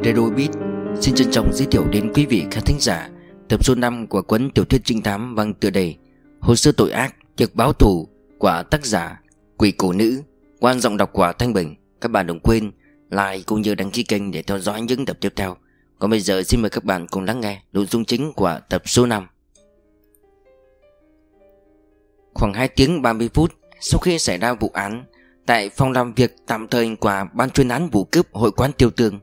Radio Beat xin trân trọng giới thiệu đến quý vị khán thính giả tập số 5 của cuốn tiểu thuyết trinh thám mang tựa đề Hồ sơ tội ác, việc báo thù của tác giả Quỷ Cổ Nữ qua giọng đọc của Thanh Bình. Các bạn đừng quên like cũng như đăng ký kênh để theo dõi những tập tiếp theo. Còn bây giờ xin mời các bạn cùng lắng nghe nội dung chính của tập số 5. Khoảng 2 tiếng 30 phút sau khi xảy ra vụ án, tại phòng làm việc tạm thời của ban chuyên án vụ cướp hội quán Tiêu Tương.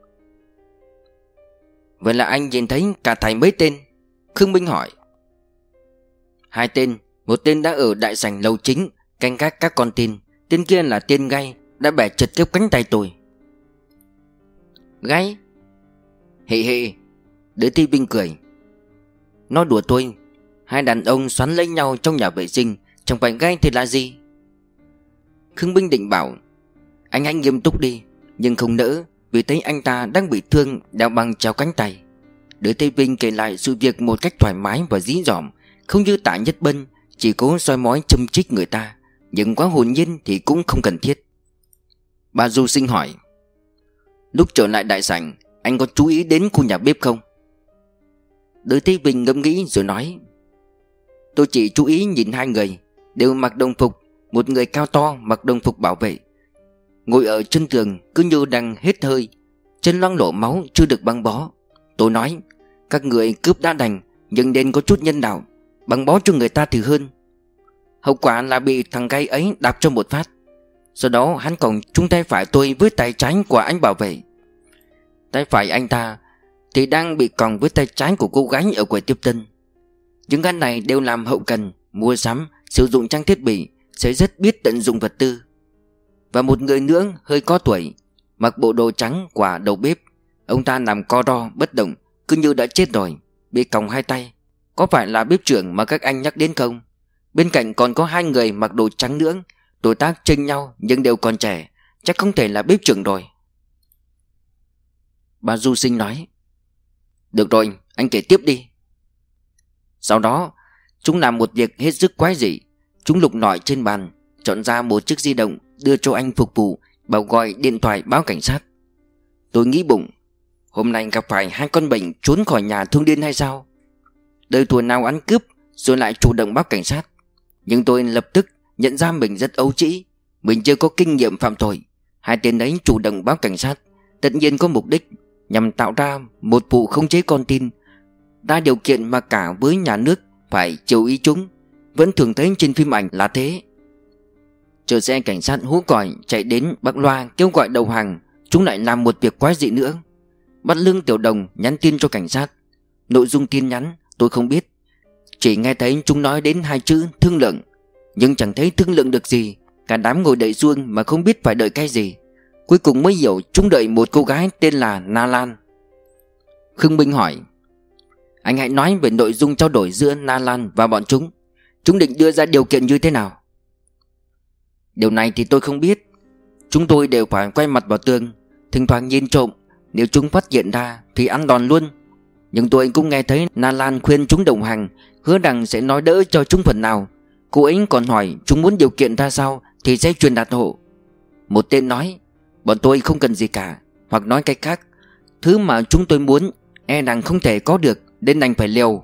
Vậy là anh nhìn thấy cả thảy mấy tên? Khương Minh hỏi. 2 tên, một tên đã ở đại sảnh lầu chính canh gác các con tin, tên kia là tên Gai, đã bẻ chật khớp cánh tay tôi. Gai? Hì hì, đứa Thi Vinh cười. Nó đùa tôi. 2 đàn ông xoắn lấy nhau trong nhà vệ sinh, chẳng phải Gai thì là gì? Khương Minh định bảo anh hãy nghiêm túc đi, nhưng không nỡ vì thấy anh ta đang bị thương, đeo băng treo cánh tay. Đứa Tây Vinh kể lại sự việc một cách thoải mái và dí dỏm, không như Tạ Nhất Bân chỉ cố soi mói châm chích người ta, nhưng quá hồn nhiên thì cũng không cần thiết. Bà Du Sinh hỏi, lúc trở lại đại sảnh, anh có chú ý đến khu nhà bếp không? Đứa Tây Vinh ngẫm nghĩ rồi nói, tôi chỉ chú ý nhìn 2 người, đều mặc đồng phục. Một người cao to mặc đồng phục bảo vệ, ngồi ở chân tường cứ như đang hết hơi, chân loang lổ máu chưa được băng bó. Tôi nói, các người cướp đã đành, nhưng nên có chút nhân đạo, băng bó cho người ta thì hơn. Hậu quả là bị thằng Gai ấy đạp cho một phát. Sau đó hắn còn trúng tay phải tôi với tay trái của anh bảo vệ. Tay phải anh ta thì đang bị còng với tay trái của cô gái ở quầy tiếp tân. Những gã này đều làm hậu cần, mua sắm, sử dụng trang thiết bị, sẽ rất biết tận dụng vật tư. Và một người nữa hơi có tuổi, mặc bộ đồ trắng của đầu bếp. Ông ta nằm co ro bất động, cứ như đã chết rồi, bị còng 2 tay. Có phải là bếp trưởng mà các anh nhắc đến không? Bên cạnh còn có 2 người mặc đồ trắng nữa, tuổi tác chênh nhau nhưng đều còn trẻ, chắc không thể là bếp trưởng rồi. Bà Du Sinh nói, được rồi, anh kể tiếp đi. Sau đó chúng làm một việc hết sức quái dị. Chúng lục lọi trên bàn, chọn ra một chiếc di động, đưa cho anh phục vụ, bảo gọi điện thoại báo cảnh sát. Tôi nghĩ bụng, hôm nay gặp phải 2 con bệnh trốn khỏi nhà thương điên hay sao? Đời thùa nào ăn cướp rồi lại chủ động báo cảnh sát. Nhưng tôi lập tức nhận ra mình rất ấu trĩ, mình chưa có kinh nghiệm phạm tội. 2 tên ấy chủ động báo cảnh sát, tất nhiên có mục đích nhằm tạo ra một vụ khống chế con tin, đa điều kiện mà cả với nhà nước phải chiều ý chúng. Vẫn thường thấy trên phim ảnh là thế. Chờ xe cảnh sát hú còi chạy đến bác loa kêu gọi đầu hàng, chúng lại làm một việc quái dị nữa. Bắt Lương Tiểu Đồng nhắn tin cho cảnh sát. Nội dung tin nhắn tôi không biết, chỉ nghe thấy chúng nói đến 2 chữ thương lượng, nhưng chẳng thấy thương lượng được gì. Cả đám ngồi đợi suông mà không biết phải đợi cái gì. Cuối cùng mới hiểu chúng đợi một cô gái tên là Na Lan. Khương Minh hỏi, anh hãy nói về nội dung trao đổi giữa Na Lan và bọn chúng. Chúng định đưa ra điều kiện như thế nào? Điều này thì tôi không biết. Chúng tôi đều phải quay mặt vào tường, thỉnh thoảng nhìn trộm. Nếu chúng phát hiện ra thì ăn đòn luôn. Nhưng tôi cũng nghe thấy Na Lan khuyên chúng đồng hành, hứa rằng sẽ nói đỡ cho chúng phần nào. Cô ấy còn hỏi chúng muốn điều kiện ra sao thì sẽ truyền đạt hộ. Một tên nói, bọn tôi không cần gì cả. Hoặc nói cách khác, thứ mà chúng tôi muốn e rằng không thể có được, nên đành phải liều.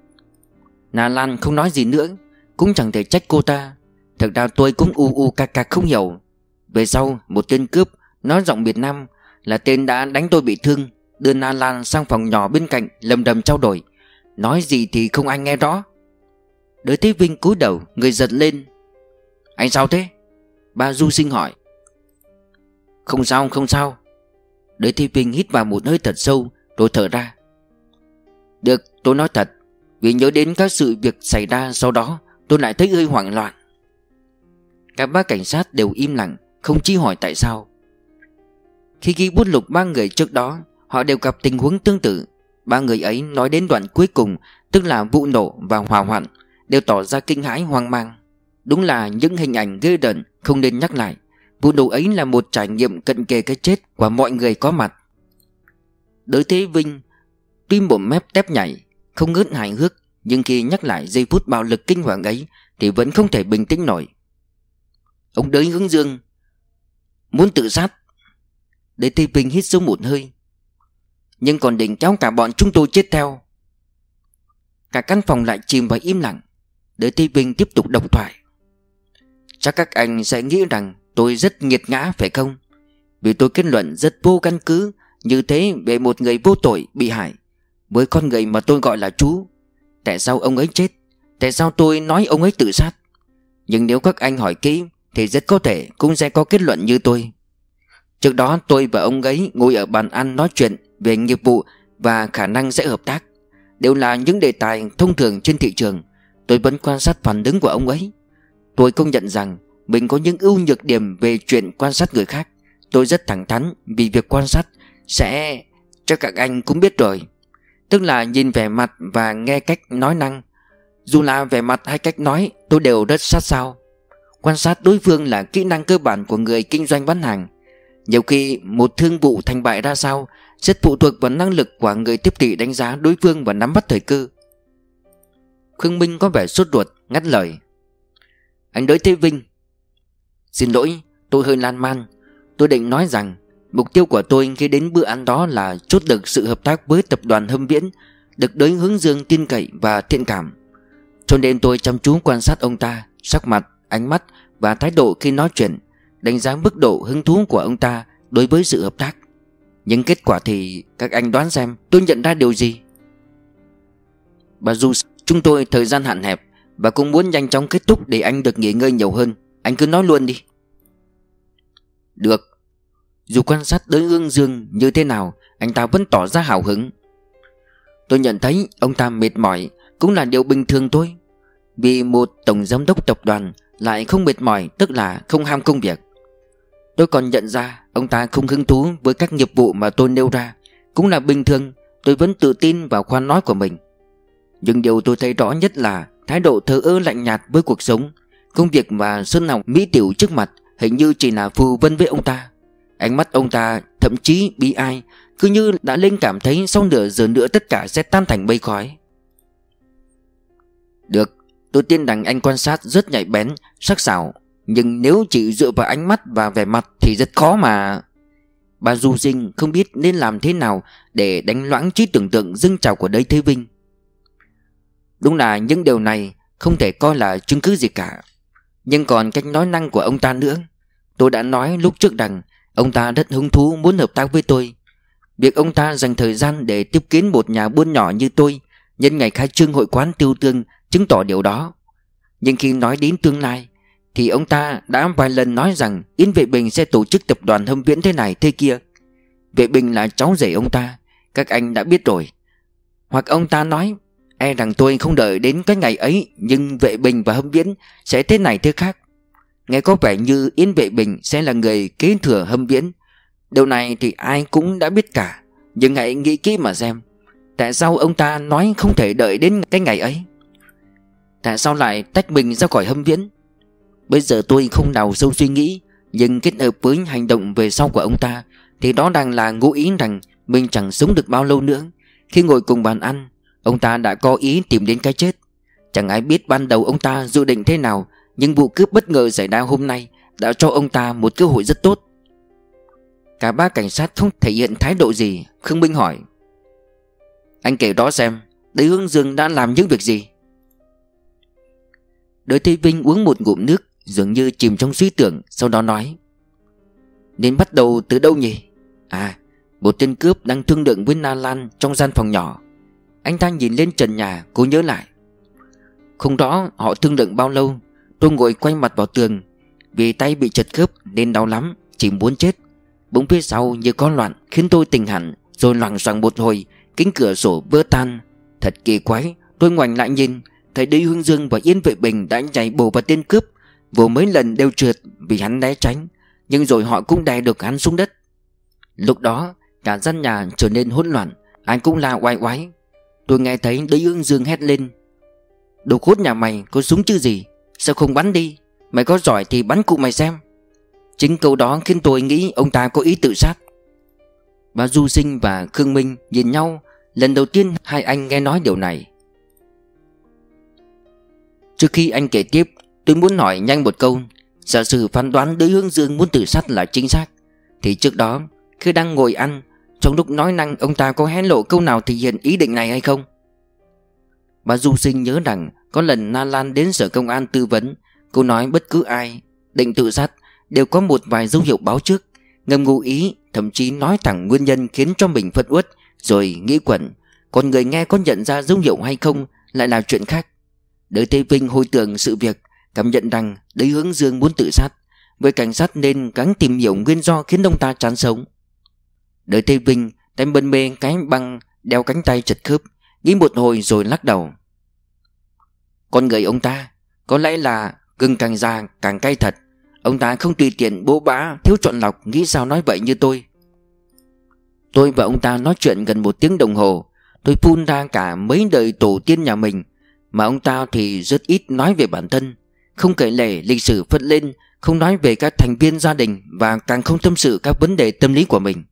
Na Lan không nói gì nữa, cũng chẳng thể trách cô ta. Thực ra tôi cũng cạc cạc không hiểu. Về sau một tên cướp nói giọng Việt Nam, là tên đã đánh tôi bị thương, đưa Na Lan sang phòng nhỏ bên cạnh lầm đầm trao đổi. Nói gì thì không ai nghe rõ. Đới Thế Vinh cúi đầu, người giật lên. Anh sao thế? Bà Du Sinh hỏi. Không sao không sao. Đới Thế Vinh hít vào một hơi thật sâu rồi thở ra. Được, tôi nói thật. Vì nhớ đến các sự việc xảy ra sau đó, tôi lại thấy hơi hoảng loạn. Các bác cảnh sát đều im lặng, không chi hỏi tại sao. Khi ghi bút lục 3 người trước đó, họ đều gặp tình huống tương tự. 3 người ấy nói đến đoạn cuối cùng, tức là vụ nổ và hỏa hoạn, đều tỏ ra kinh hãi hoang mang. Đúng là những hình ảnh ghê rợn không nên nhắc lại. Vụ nổ ấy là một trải nghiệm cận kề cái chết của mọi người có mặt. Đới Thế Vinh tuy mồm mép tép nhảy, không ngớt hài hước, nhưng khi nhắc lại giây phút bạo lực kinh hoàng ấy thì vẫn không thể bình tĩnh nổi. Ông Đới Hướng Dương muốn tự sát. Đới Thế Vinh hít sâu một hơi. nhưng còn định kéo cả bọn chúng tôi chết theo. Cả căn phòng lại chìm vào im lặng. Đới Thế Vinh tiếp tục độc thoại. Chắc các anh sẽ nghĩ rằng tôi rất nghiệt ngã phải không? Vì tôi kết luận rất vô căn cứ như thế về một người vô tội bị hại, với con người mà tôi gọi là chú. Tại sao ông ấy chết? Tại sao tôi nói ông ấy tự sát? Nhưng nếu các anh hỏi kỹ thì rất có thể cũng sẽ có kết luận như tôi. Trước đó tôi và ông ấy ngồi ở bàn ăn nói chuyện về nghiệp vụ và khả năng sẽ hợp tác. Đều là những đề tài thông thường trên thị trường. Tôi vẫn quan sát phản ứng của ông ấy. Tôi công nhận rằng mình có những ưu nhược điểm về chuyện quan sát người khác. Tôi rất thẳng thắn vì việc quan sát sẽ... Chắc các anh cũng biết rồi. Tức là nhìn vẻ mặt và nghe cách nói năng. Dù là vẻ mặt hay cách nói, tôi đều rất sát sao. Quan sát đối phương là kỹ năng cơ bản của người kinh doanh bán hàng. Nhiều khi một thương vụ thành bại ra sao rất phụ thuộc vào năng lực của người tiếp thị đánh giá đối phương và nắm bắt thời cơ. Khương Minh có vẻ sốt ruột ngắt lời. Anh Đới Thế Vinh, xin lỗi, tôi hơi lan man. Tôi định nói rằng mục tiêu của tôi khi đến bữa ăn đó là chốt được sự hợp tác với tập đoàn Hâm Viễn, được Đới Hướng Dương tin cậy và thiện cảm. Cho nên tôi chăm chú quan sát ông ta, sắc mặt, ánh mắt và thái độ khi nói chuyện, đánh giá mức độ hứng thú của ông ta đối với sự hợp tác. Nhưng kết quả thì các anh đoán xem tôi nhận ra điều gì? Bà dù chúng tôi thời gian hạn hẹp và cũng muốn nhanh chóng kết thúc để anh được nghỉ ngơi nhiều hơn. Anh cứ nói luôn đi. Được. Dù quan sát Đới Hướng Dương như thế nào, anh ta vẫn tỏ ra hào hứng. Tôi nhận thấy ông ta mệt mỏi cũng là điều bình thường thôi. Vì một tổng giám đốc tập đoàn lại không mệt mỏi tức là không ham công việc. Tôi còn nhận ra ông ta không hứng thú với các nghiệp vụ mà tôi nêu ra, cũng là bình thường. Tôi vẫn tự tin vào khoan nói của mình. Nhưng điều tôi thấy rõ nhất là thái độ thờ ơ lạnh nhạt với cuộc sống. Công việc và sơn hồng mỹ tiểu trước mặt hình như chỉ là phù vân với ông ta. Ánh mắt ông ta thậm chí bi ai, cứ như đã linh cảm thấy sau nửa giờ nữa tất cả sẽ tan thành mây khói. Được, tôi tin rằng anh quan sát rất nhạy bén, sắc sảo. Nhưng nếu chỉ dựa vào ánh mắt và vẻ mặt thì rất khó mà. Bà Du Sinh không biết nên làm thế nào để đánh loãng trí tưởng tượng dâng trào của Đới Thế Vinh. Đúng là những điều này không thể coi là chứng cứ gì cả. Nhưng còn cách nói năng của ông ta nữa. Tôi đã nói lúc trước rằng ông ta rất hứng thú muốn hợp tác với tôi. Việc ông ta dành thời gian để tiếp kiến một nhà buôn nhỏ như tôi nhân ngày khai trương hội quán Tiêu Tương chứng tỏ điều đó. Nhưng khi nói đến tương lai thì ông ta đã vài lần nói rằng Yến Vệ Bình sẽ tổ chức tập đoàn Hâm Viễn thế này thế kia. Vệ Bình là cháu rể ông ta, các anh đã biết rồi. Hoặc ông ta nói e rằng tôi không đợi đến cái ngày ấy, nhưng Vệ Bình và Hâm Viễn sẽ thế này thế khác. Nghe có vẻ như Yến Vệ Bình sẽ là người kế thừa Hâm Viễn. Điều này thì ai cũng đã biết cả. Nhưng hãy nghĩ kỹ mà xem, tại sao ông ta nói không thể đợi đến cái ngày ấy? Tại sao lại tách mình ra khỏi Hâm Viễn? Bây giờ tôi không đào sâu suy nghĩ, nhưng kết hợp với hành động về sau của ông ta thì đó đang là ngụ ý rằng mình chẳng sống được bao lâu nữa. Khi ngồi cùng bàn ăn, ông ta đã có ý tìm đến cái chết. Chẳng ai biết ban đầu ông ta dự định thế nào, nhưng vụ cướp bất ngờ xảy ra hôm nay đã cho ông ta một cơ hội rất tốt. Cả ba cảnh sát không thể hiện thái độ gì. Khương Minh hỏi: Anh kể đó xem, Đới Hướng Dương đã làm những việc gì? Đới Thế Vinh uống một ngụm nước, dường như chìm trong suy tưởng, sau đó nói: Nên bắt đầu từ đâu nhỉ? À, một tên cướp đang thương lượng với Na Lan trong gian phòng nhỏ. Anh ta nhìn lên trần nhà, cố nhớ lại. Không rõ họ thương lượng bao lâu. Tôi ngồi quay mặt vào tường, vì tay bị trật khớp nên đau lắm, chỉ muốn chết. Bỗng phía sau như có loạn khiến tôi tỉnh hẳn, rồi loằng xoằng một hồi, kính cửa sổ vỡ tan. Thật kỳ quái. Tôi ngoảnh lại nhìn, thấy Đới Hướng Dương và Yến Vệ Bình đã nhảy bổ vào tên cướp. Vô mấy lần đều trượt vì hắn né tránh, nhưng rồi họ cũng đè được hắn xuống đất. Lúc đó cả gian nhà trở nên hỗn loạn, ai cũng la oai oái. Tôi nghe thấy Đới Hướng Dương hét lên: Đồ khốn nhà mày, có súng chứ gì? Sao không bắn đi? Mày có giỏi thì bắn cụ mày xem. Chính câu đó khiến tôi nghĩ ông ta có ý tự sát. Bà Du Sinh và Khương Minh nhìn nhau. Lần đầu tiên hai anh nghe nói điều này. Trước khi anh kể tiếp, tôi muốn hỏi nhanh một câu. Giả sử phán đoán Đới Hướng Dương muốn tự sát là chính xác, thì trước đó khi đang ngồi ăn, Trong lúc nói năng ông ta có hé lộ câu nào thể hiện ý định này hay không? Bà Du Sinh nhớ rằng có lần Na Lan đến sở công an tư vấn, cô nói bất cứ ai định tự sát đều có một vài dấu hiệu báo trước, ngầm ngụ ý, thậm chí nói thẳng nguyên nhân khiến cho mình phẫn uất, rồi nghĩ quẩn. Còn người nghe có nhận ra dấu hiệu hay không lại là chuyện khác. Đới Tây Vinh hồi tưởng sự việc, cảm nhận rằng Đới Hướng Dương muốn tự sát, với cảnh sát nên gắng tìm hiểu nguyên do khiến ông ta chán sống. Đới Tây Vinh tay bần bê cái băng đeo cánh tay chật khớp, nghĩ một hồi rồi lắc đầu. Con người ông ta có lẽ là gừng càng già càng cay thật. Ông ta không tùy tiện bố bã, thiếu chọn lọc, nghĩ sao nói vậy như tôi. Tôi và ông ta nói chuyện gần 1 tiếng đồng hồ. Tôi phun ra cả mấy đời tổ tiên nhà mình, mà ông ta thì rất ít nói về bản thân, không kể lể lịch sử phất lên, không nói về các thành viên gia đình, và càng không tâm sự các vấn đề tâm lý của mình.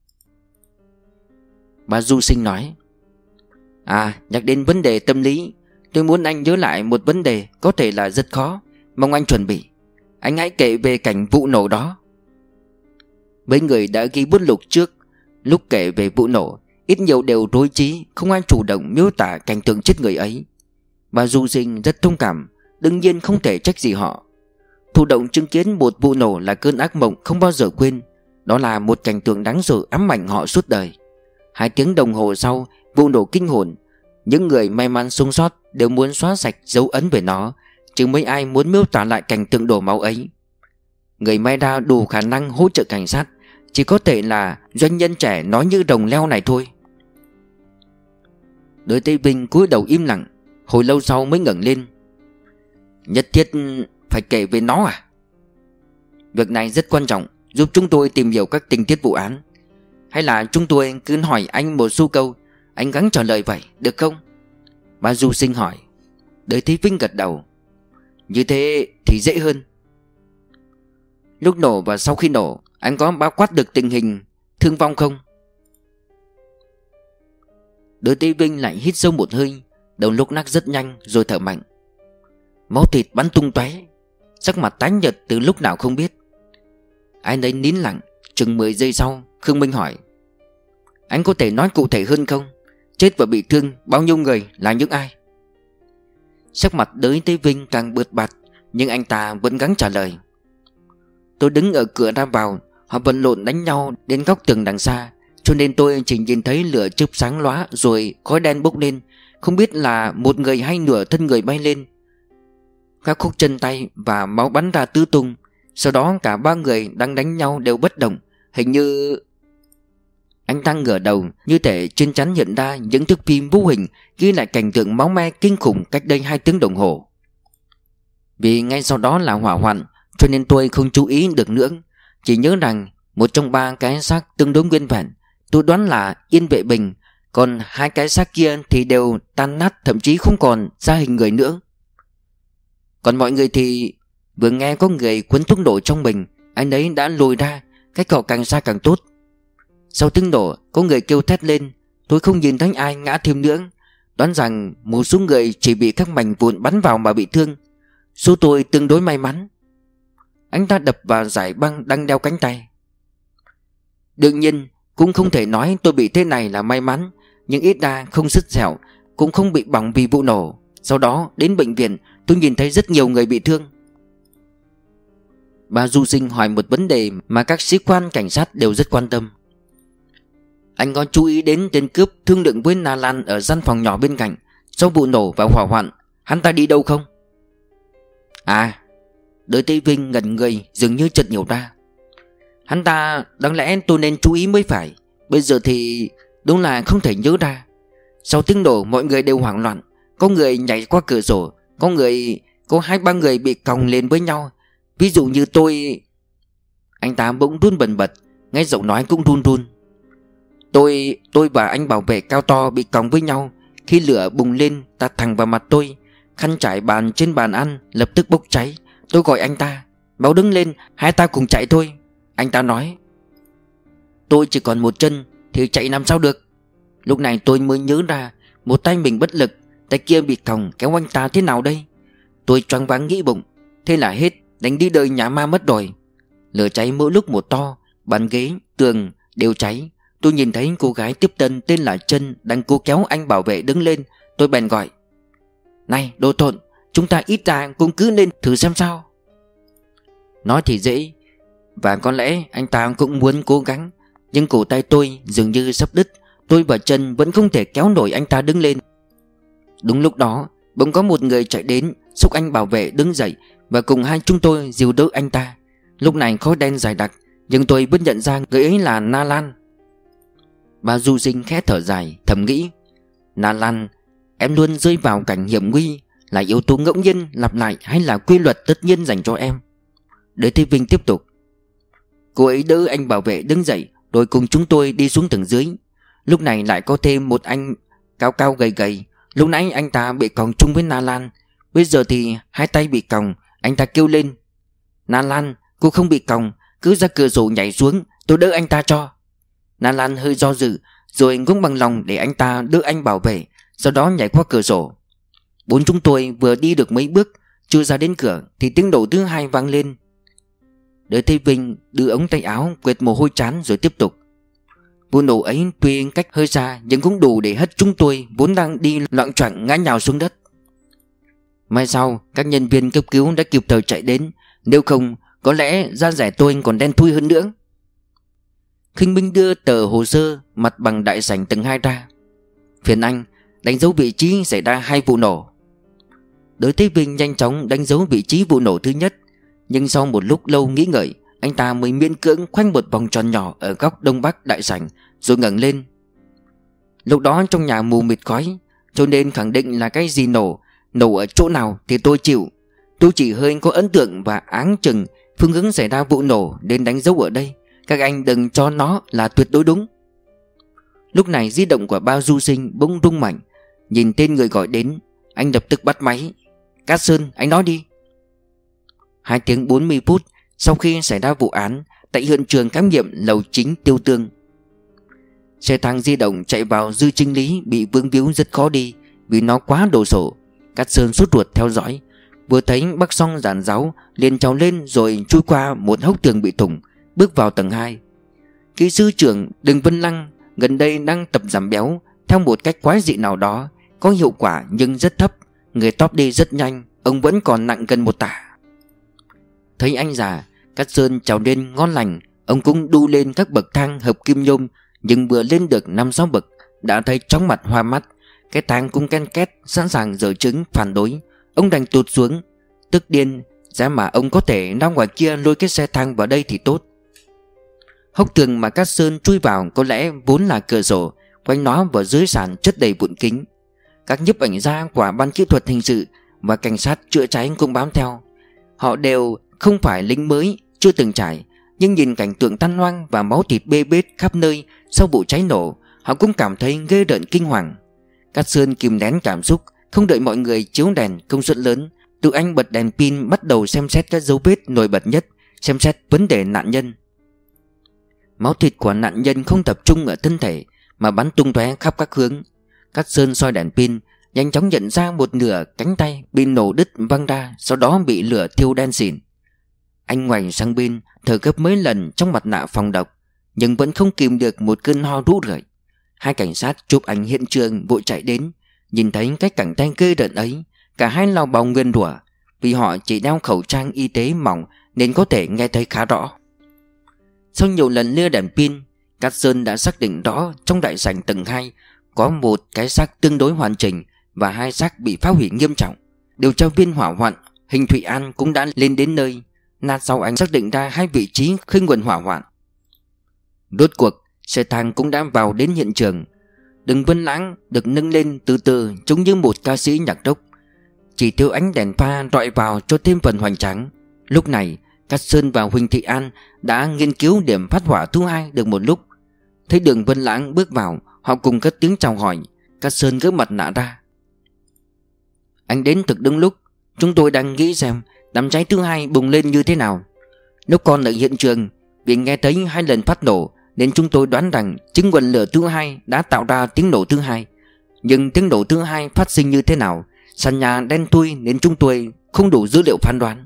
Bà Du Sinh nói: nhắc đến vấn đề tâm lý, tôi muốn anh nhớ lại một vấn đề có thể là rất khó, mong anh chuẩn bị. Anh hãy kể về cảnh vụ nổ đó. Mấy người đã ghi bút lục trước, lúc kể về vụ nổ ít nhiều đều rối trí, không ai chủ động miêu tả cảnh tượng chết người ấy. Bà Du Sinh rất thông cảm, đương nhiên không thể trách gì họ. Thụ động chứng kiến một vụ nổ là cơn ác mộng không bao giờ quên. Đó là một cảnh tượng đáng sợ ám ảnh họ suốt đời. 2 tiếng đồng hồ sau vụ nổ kinh hồn, những người may mắn sống sót đều muốn xóa sạch dấu ấn về nó, chứ mấy ai muốn miêu tả lại cảnh tượng đổ máu ấy. Người may ra đủ khả năng hỗ trợ cảnh sát chỉ có thể là doanh nhân trẻ nói như đồng leo này thôi. Đới Tây Vinh cúi đầu im lặng, hồi lâu sau mới ngẩng lên. Nhất thiết phải kể về nó à? Việc này rất quan trọng, giúp chúng tôi tìm hiểu các tình tiết vụ án. Hay là chúng tôi cứ hỏi anh một số câu, anh gắng trả lời vậy, được không? Bà Du Sinh hỏi. Đới Tây Vinh gật đầu. Như thế thì dễ hơn. Lúc nổ và sau khi nổ, anh có bao quát được tình hình thương vong không? Đới Tây Vinh lại hít sâu một hơi, đầu lúc nắc rất nhanh rồi thở mạnh. Máu thịt bắn tung tóe, sắc mặt tái nhợt từ lúc nào không biết. Anh ấy nín lặng. Chừng 10 giây sau, Khương Minh hỏi: Anh có thể nói cụ thể hơn không? Chết và bị thương bao nhiêu người, là những ai? Sắc mặt Đới Tây Vinh càng bượt bạt, nhưng anh ta vẫn gắng trả lời: Tôi đứng ở cửa ra vào, họ vật lộn đánh nhau đến góc tường đằng xa, cho nên tôi chỉ nhìn thấy lửa chớp sáng lóa rồi khói đen bốc lên, không biết là một người hay nửa thân người bay lên. Các khúc chân tay và máu bắn ra tứ tung. Sau đó cả 3 người đang đánh nhau đều bất động, hình như... Anh ta ngửa đầu, như thể trên chắn hiện ra những thước phim vô hình ghi lại cảnh tượng máu me kinh khủng cách đây 2 tiếng đồng hồ. Vì ngay sau đó là hỏa hoạn, cho nên tôi không chú ý được nữa, chỉ nhớ rằng một trong 3 cái xác tương đối nguyên vẹn. Tôi đoán là Yên Vệ Bình, còn 2 cái xác kia thì đều tan nát, thậm chí không còn ra hình người nữa. Còn mọi người thì... Vừa nghe có người quấn thuốc nổ trong mình, anh ấy đã lùi ra, cách họ càng xa càng tốt. Sau tiếng nổ, có người kêu thét lên. Tôi không nhìn thấy ai ngã thêm nữa, đoán rằng một số người chỉ bị các mảnh vụn bắn vào mà bị thương. Số tôi tương đối may mắn. Anh ta đập vào dải băng đang đeo cánh tay. Đương nhiên cũng không thể nói tôi bị thế này là may mắn, nhưng ít ra không sứt sẹo, cũng không bị bỏng vì vụ nổ. Sau đó đến bệnh viện, tôi nhìn thấy rất nhiều người bị thương. Bà Du Sinh hỏi một vấn đề mà các sĩ quan cảnh sát đều rất quan tâm. Anh có chú ý đến tên cướp thương lượng với Na Lan ở gian phòng nhỏ bên cạnh sau vụ nổ và hỏa hoạn, hắn ta đi đâu không? Đới Tây Vinh ngẩn người, dường như chợt hiểu ra. Hắn ta đáng lẽ tôi nên chú ý mới phải, bây giờ thì đúng là không thể nhớ ra. Sau tiếng nổ mọi người đều hoảng loạn, có người nhảy qua cửa sổ, có 2-3 người bị còng lên với nhau. Ví dụ như tôi... Anh ta bỗng run bần bật, ngay giọng nói cũng run run. Tôi và anh bảo vệ cao to bị còng với nhau. Khi lửa bùng lên tạt thẳng vào mặt tôi, khăn trải bàn trên bàn ăn lập tức bốc cháy. Tôi gọi anh ta: Máu đứng lên, hai ta cùng chạy thôi. Anh ta nói: Tôi chỉ còn một chân thì chạy làm sao được. Lúc này tôi mới nhớ ra, một tay mình bất lực, tay kia bị còng, kéo anh ta thế nào đây? Tôi choáng váng nghĩ bụng, thế là hết, đánh đi đời nhà ma mất rồi. Lửa cháy mỗi lúc một to, bàn ghế, tường đều cháy. Tôi nhìn thấy cô gái tiếp tân tên là Trân đang cố kéo anh bảo vệ đứng lên. Tôi bèn gọi: "Này đồ tộn, chúng ta ít ra cũng cứ nên thử xem sao." Nói thì dễ, và có lẽ anh ta cũng muốn cố gắng, nhưng cổ tay tôi dường như sắp đứt. Tôi và Trân vẫn không thể kéo nổi anh ta đứng lên. Đúng lúc đó, bỗng có một người chạy đến, xúc anh bảo vệ đứng dậy, và cùng hai chúng tôi dìu đỡ anh ta. Lúc này khói đen dày đặc, nhưng tôi vẫn nhận ra người ấy là Na Lan. Bà Du Sinh khẽ thở dài, thầm nghĩ: Na Lan, em luôn rơi vào cảnh hiểm nguy, là yếu tố ngẫu nhiên lặp lại hay là quy luật tất nhiên dành cho em? Đới Thế Vinh tiếp tục: Cô ấy đỡ anh bảo vệ đứng dậy, rồi cùng chúng tôi đi xuống tầng dưới. Lúc này lại có thêm một anh cao cao gầy gầy. Lúc nãy anh ta bị còng chung với Na Lan, bây giờ thì hai tay bị còng. Anh ta kêu lên: Na Lan, cô không bị còng, cứ ra cửa sổ nhảy xuống, tôi đỡ anh ta cho. Na Lan hơi do dự, rồi cũng bằng lòng để anh ta đỡ anh bảo vệ, sau đó nhảy qua cửa sổ. Bốn chúng tôi vừa đi được mấy bước, chưa ra đến cửa thì tiếng nổ thứ hai vang lên. Đới Thế Vinh đưa ống tay áo quệt mồ hôi trán rồi tiếp tục: Vụ nổ ấy tuy cách hơi xa, nhưng cũng đủ để hất chúng tôi vốn đang đi loạng choạng ngã nhào xuống đất. May sau các nhân viên cấp cứu đã kịp thời chạy đến, nếu không có lẽ da rẻ tôi còn đen thui hơn nữa. Khinh Minh đưa tờ hồ sơ mặt bằng đại sảnh tầng 2 ra. Phiền anh đánh dấu vị trí xảy ra 2 vụ nổ. Đới Thế Vinh nhanh chóng đánh dấu vị trí vụ nổ thứ nhất, nhưng sau một lúc lâu nghĩ ngợi, anh ta mới miễn cưỡng khoanh một vòng tròn nhỏ ở góc đông bắc đại sảnh, rồi ngẩng lên. Lúc đó trong nhà mù mịt khói, cho nên khẳng định là cái gì nổ, nổ ở chỗ nào thì tôi chịu. Tôi chỉ hơi có ấn tượng và áng chừng phương hướng xảy ra vụ nổ nên đánh dấu ở đây. Các anh đừng cho nó là tuyệt đối đúng. Lúc này di động của Bao Du Sinh bỗng rung mạnh. Nhìn tên người gọi đến, anh lập tức bắt máy. Cát Sơn, anh nói đi. 2 tiếng 40 phút sau khi xảy ra vụ án, tại hiện trường khám nghiệm lầu chính Tiêu Tương, xe thang di động chạy vào Dư Trinh Lý bị vướng víu rất khó đi vì nó quá đồ sộ. Cát Sơn sốt ruột theo dõi, vừa thấy bác Song giàn giáo liền trèo lên rồi chui qua một hốc tường bị thủng, bước vào tầng 2. Kỹ sư trưởng Đừng Vân Lăng gần đây đang tập giảm béo theo một cách quái dị nào đó, có hiệu quả nhưng rất thấp. Người tóp đi rất nhanh, ông vẫn còn nặng gần 1 tạ. Thấy anh già, Cát Sơn trèo lên ngon lành. Ông cũng đu lên các bậc thang hợp kim nhôm, nhưng vừa lên được 5-6 bậc đã thấy chóng mặt hoa mắt. Cái thang cũng ken két sẵn sàng giở trứng phản đối. Ông đành tụt xuống, tức điên. Giá mà ông có thể ra ngoài kia lôi cái xe thang vào đây thì tốt. Hốc tường mà Cát Sơn chui vào có lẽ vốn là cửa sổ, quanh nó và dưới sàn chất đầy vụn kính. Các nhiếp ảnh gia của ban kỹ thuật hình sự và cảnh sát chữa cháy cũng bám theo. Họ đều không phải lính mới, chưa từng trải, nhưng nhìn cảnh tượng tan hoang và máu thịt bê bết khắp nơi sau vụ cháy nổ, họ cũng cảm thấy ghê rợn kinh hoàng. Cát Sơn kìm nén cảm xúc, không đợi mọi người chiếu đèn công suất lớn, tự anh bật đèn pin bắt đầu xem xét các dấu vết nổi bật nhất, xem xét vấn đề nạn nhân. Máu thịt của nạn nhân không tập trung ở thân thể mà bắn tung tóe khắp các hướng. Cát Sơn soi đèn pin, nhanh chóng nhận ra một nửa cánh tay bị nổ đứt văng ra, sau đó bị lửa thiêu đen xỉn. Anh ngoảnh sang bên, thở gấp mấy lần trong mặt nạ phòng độc, nhưng vẫn không kìm được một cơn ho rũ rượi. 2 cảnh sát chụp ảnh hiện trường vội chạy đến. Nhìn thấy cái cảnh tay ghê rợn ấy, cả hai lao bào nguyên rủa. Vì họ chỉ đeo khẩu trang y tế mỏng nên có thể nghe thấy khá rõ. Sau nhiều lần lia đèn pin, Cát Sơn đã xác định rõ trong đại sảnh tầng 2 có một cái xác tương đối hoàn chỉnh và 2 xác bị phá hủy nghiêm trọng. Điều tra viên hỏa hoạn Hình Thụy An cũng đã lên đến nơi. Nát sau anh xác định ra 2 vị trí khơi nguồn hỏa hoạn. Rốt cuộc xe thang cũng đã vào đến hiện trường. Đừng Vân Lãng được nâng lên từ từ giống như một ca sĩ nhạc rock, chỉ thiếu ánh đèn pha rọi vào cho thêm phần hoành tráng. Lúc này Cát Sơn và Huỳnh Thị An đã nghiên cứu điểm phát hỏa thứ 2 được một lúc. Thấy Đường Vân Lãng bước vào, họ cùng cất tiếng chào hỏi. Cát Sơn gỡ mặt nạ ra. Anh đến thực đúng lúc. Chúng tôi đang nghĩ xem đám cháy thứ 2 bùng lên như thế nào. Lúc còn ở hiện trường, vì nghe thấy 2 lần phát nổ nên chúng tôi đoán rằng chính nguồn lửa thứ 2 đã tạo ra tiếng nổ thứ 2. Nhưng tiếng nổ thứ 2 phát sinh như thế nào, sàn nhà đen thui nên chúng tôi không đủ dữ liệu phán đoán.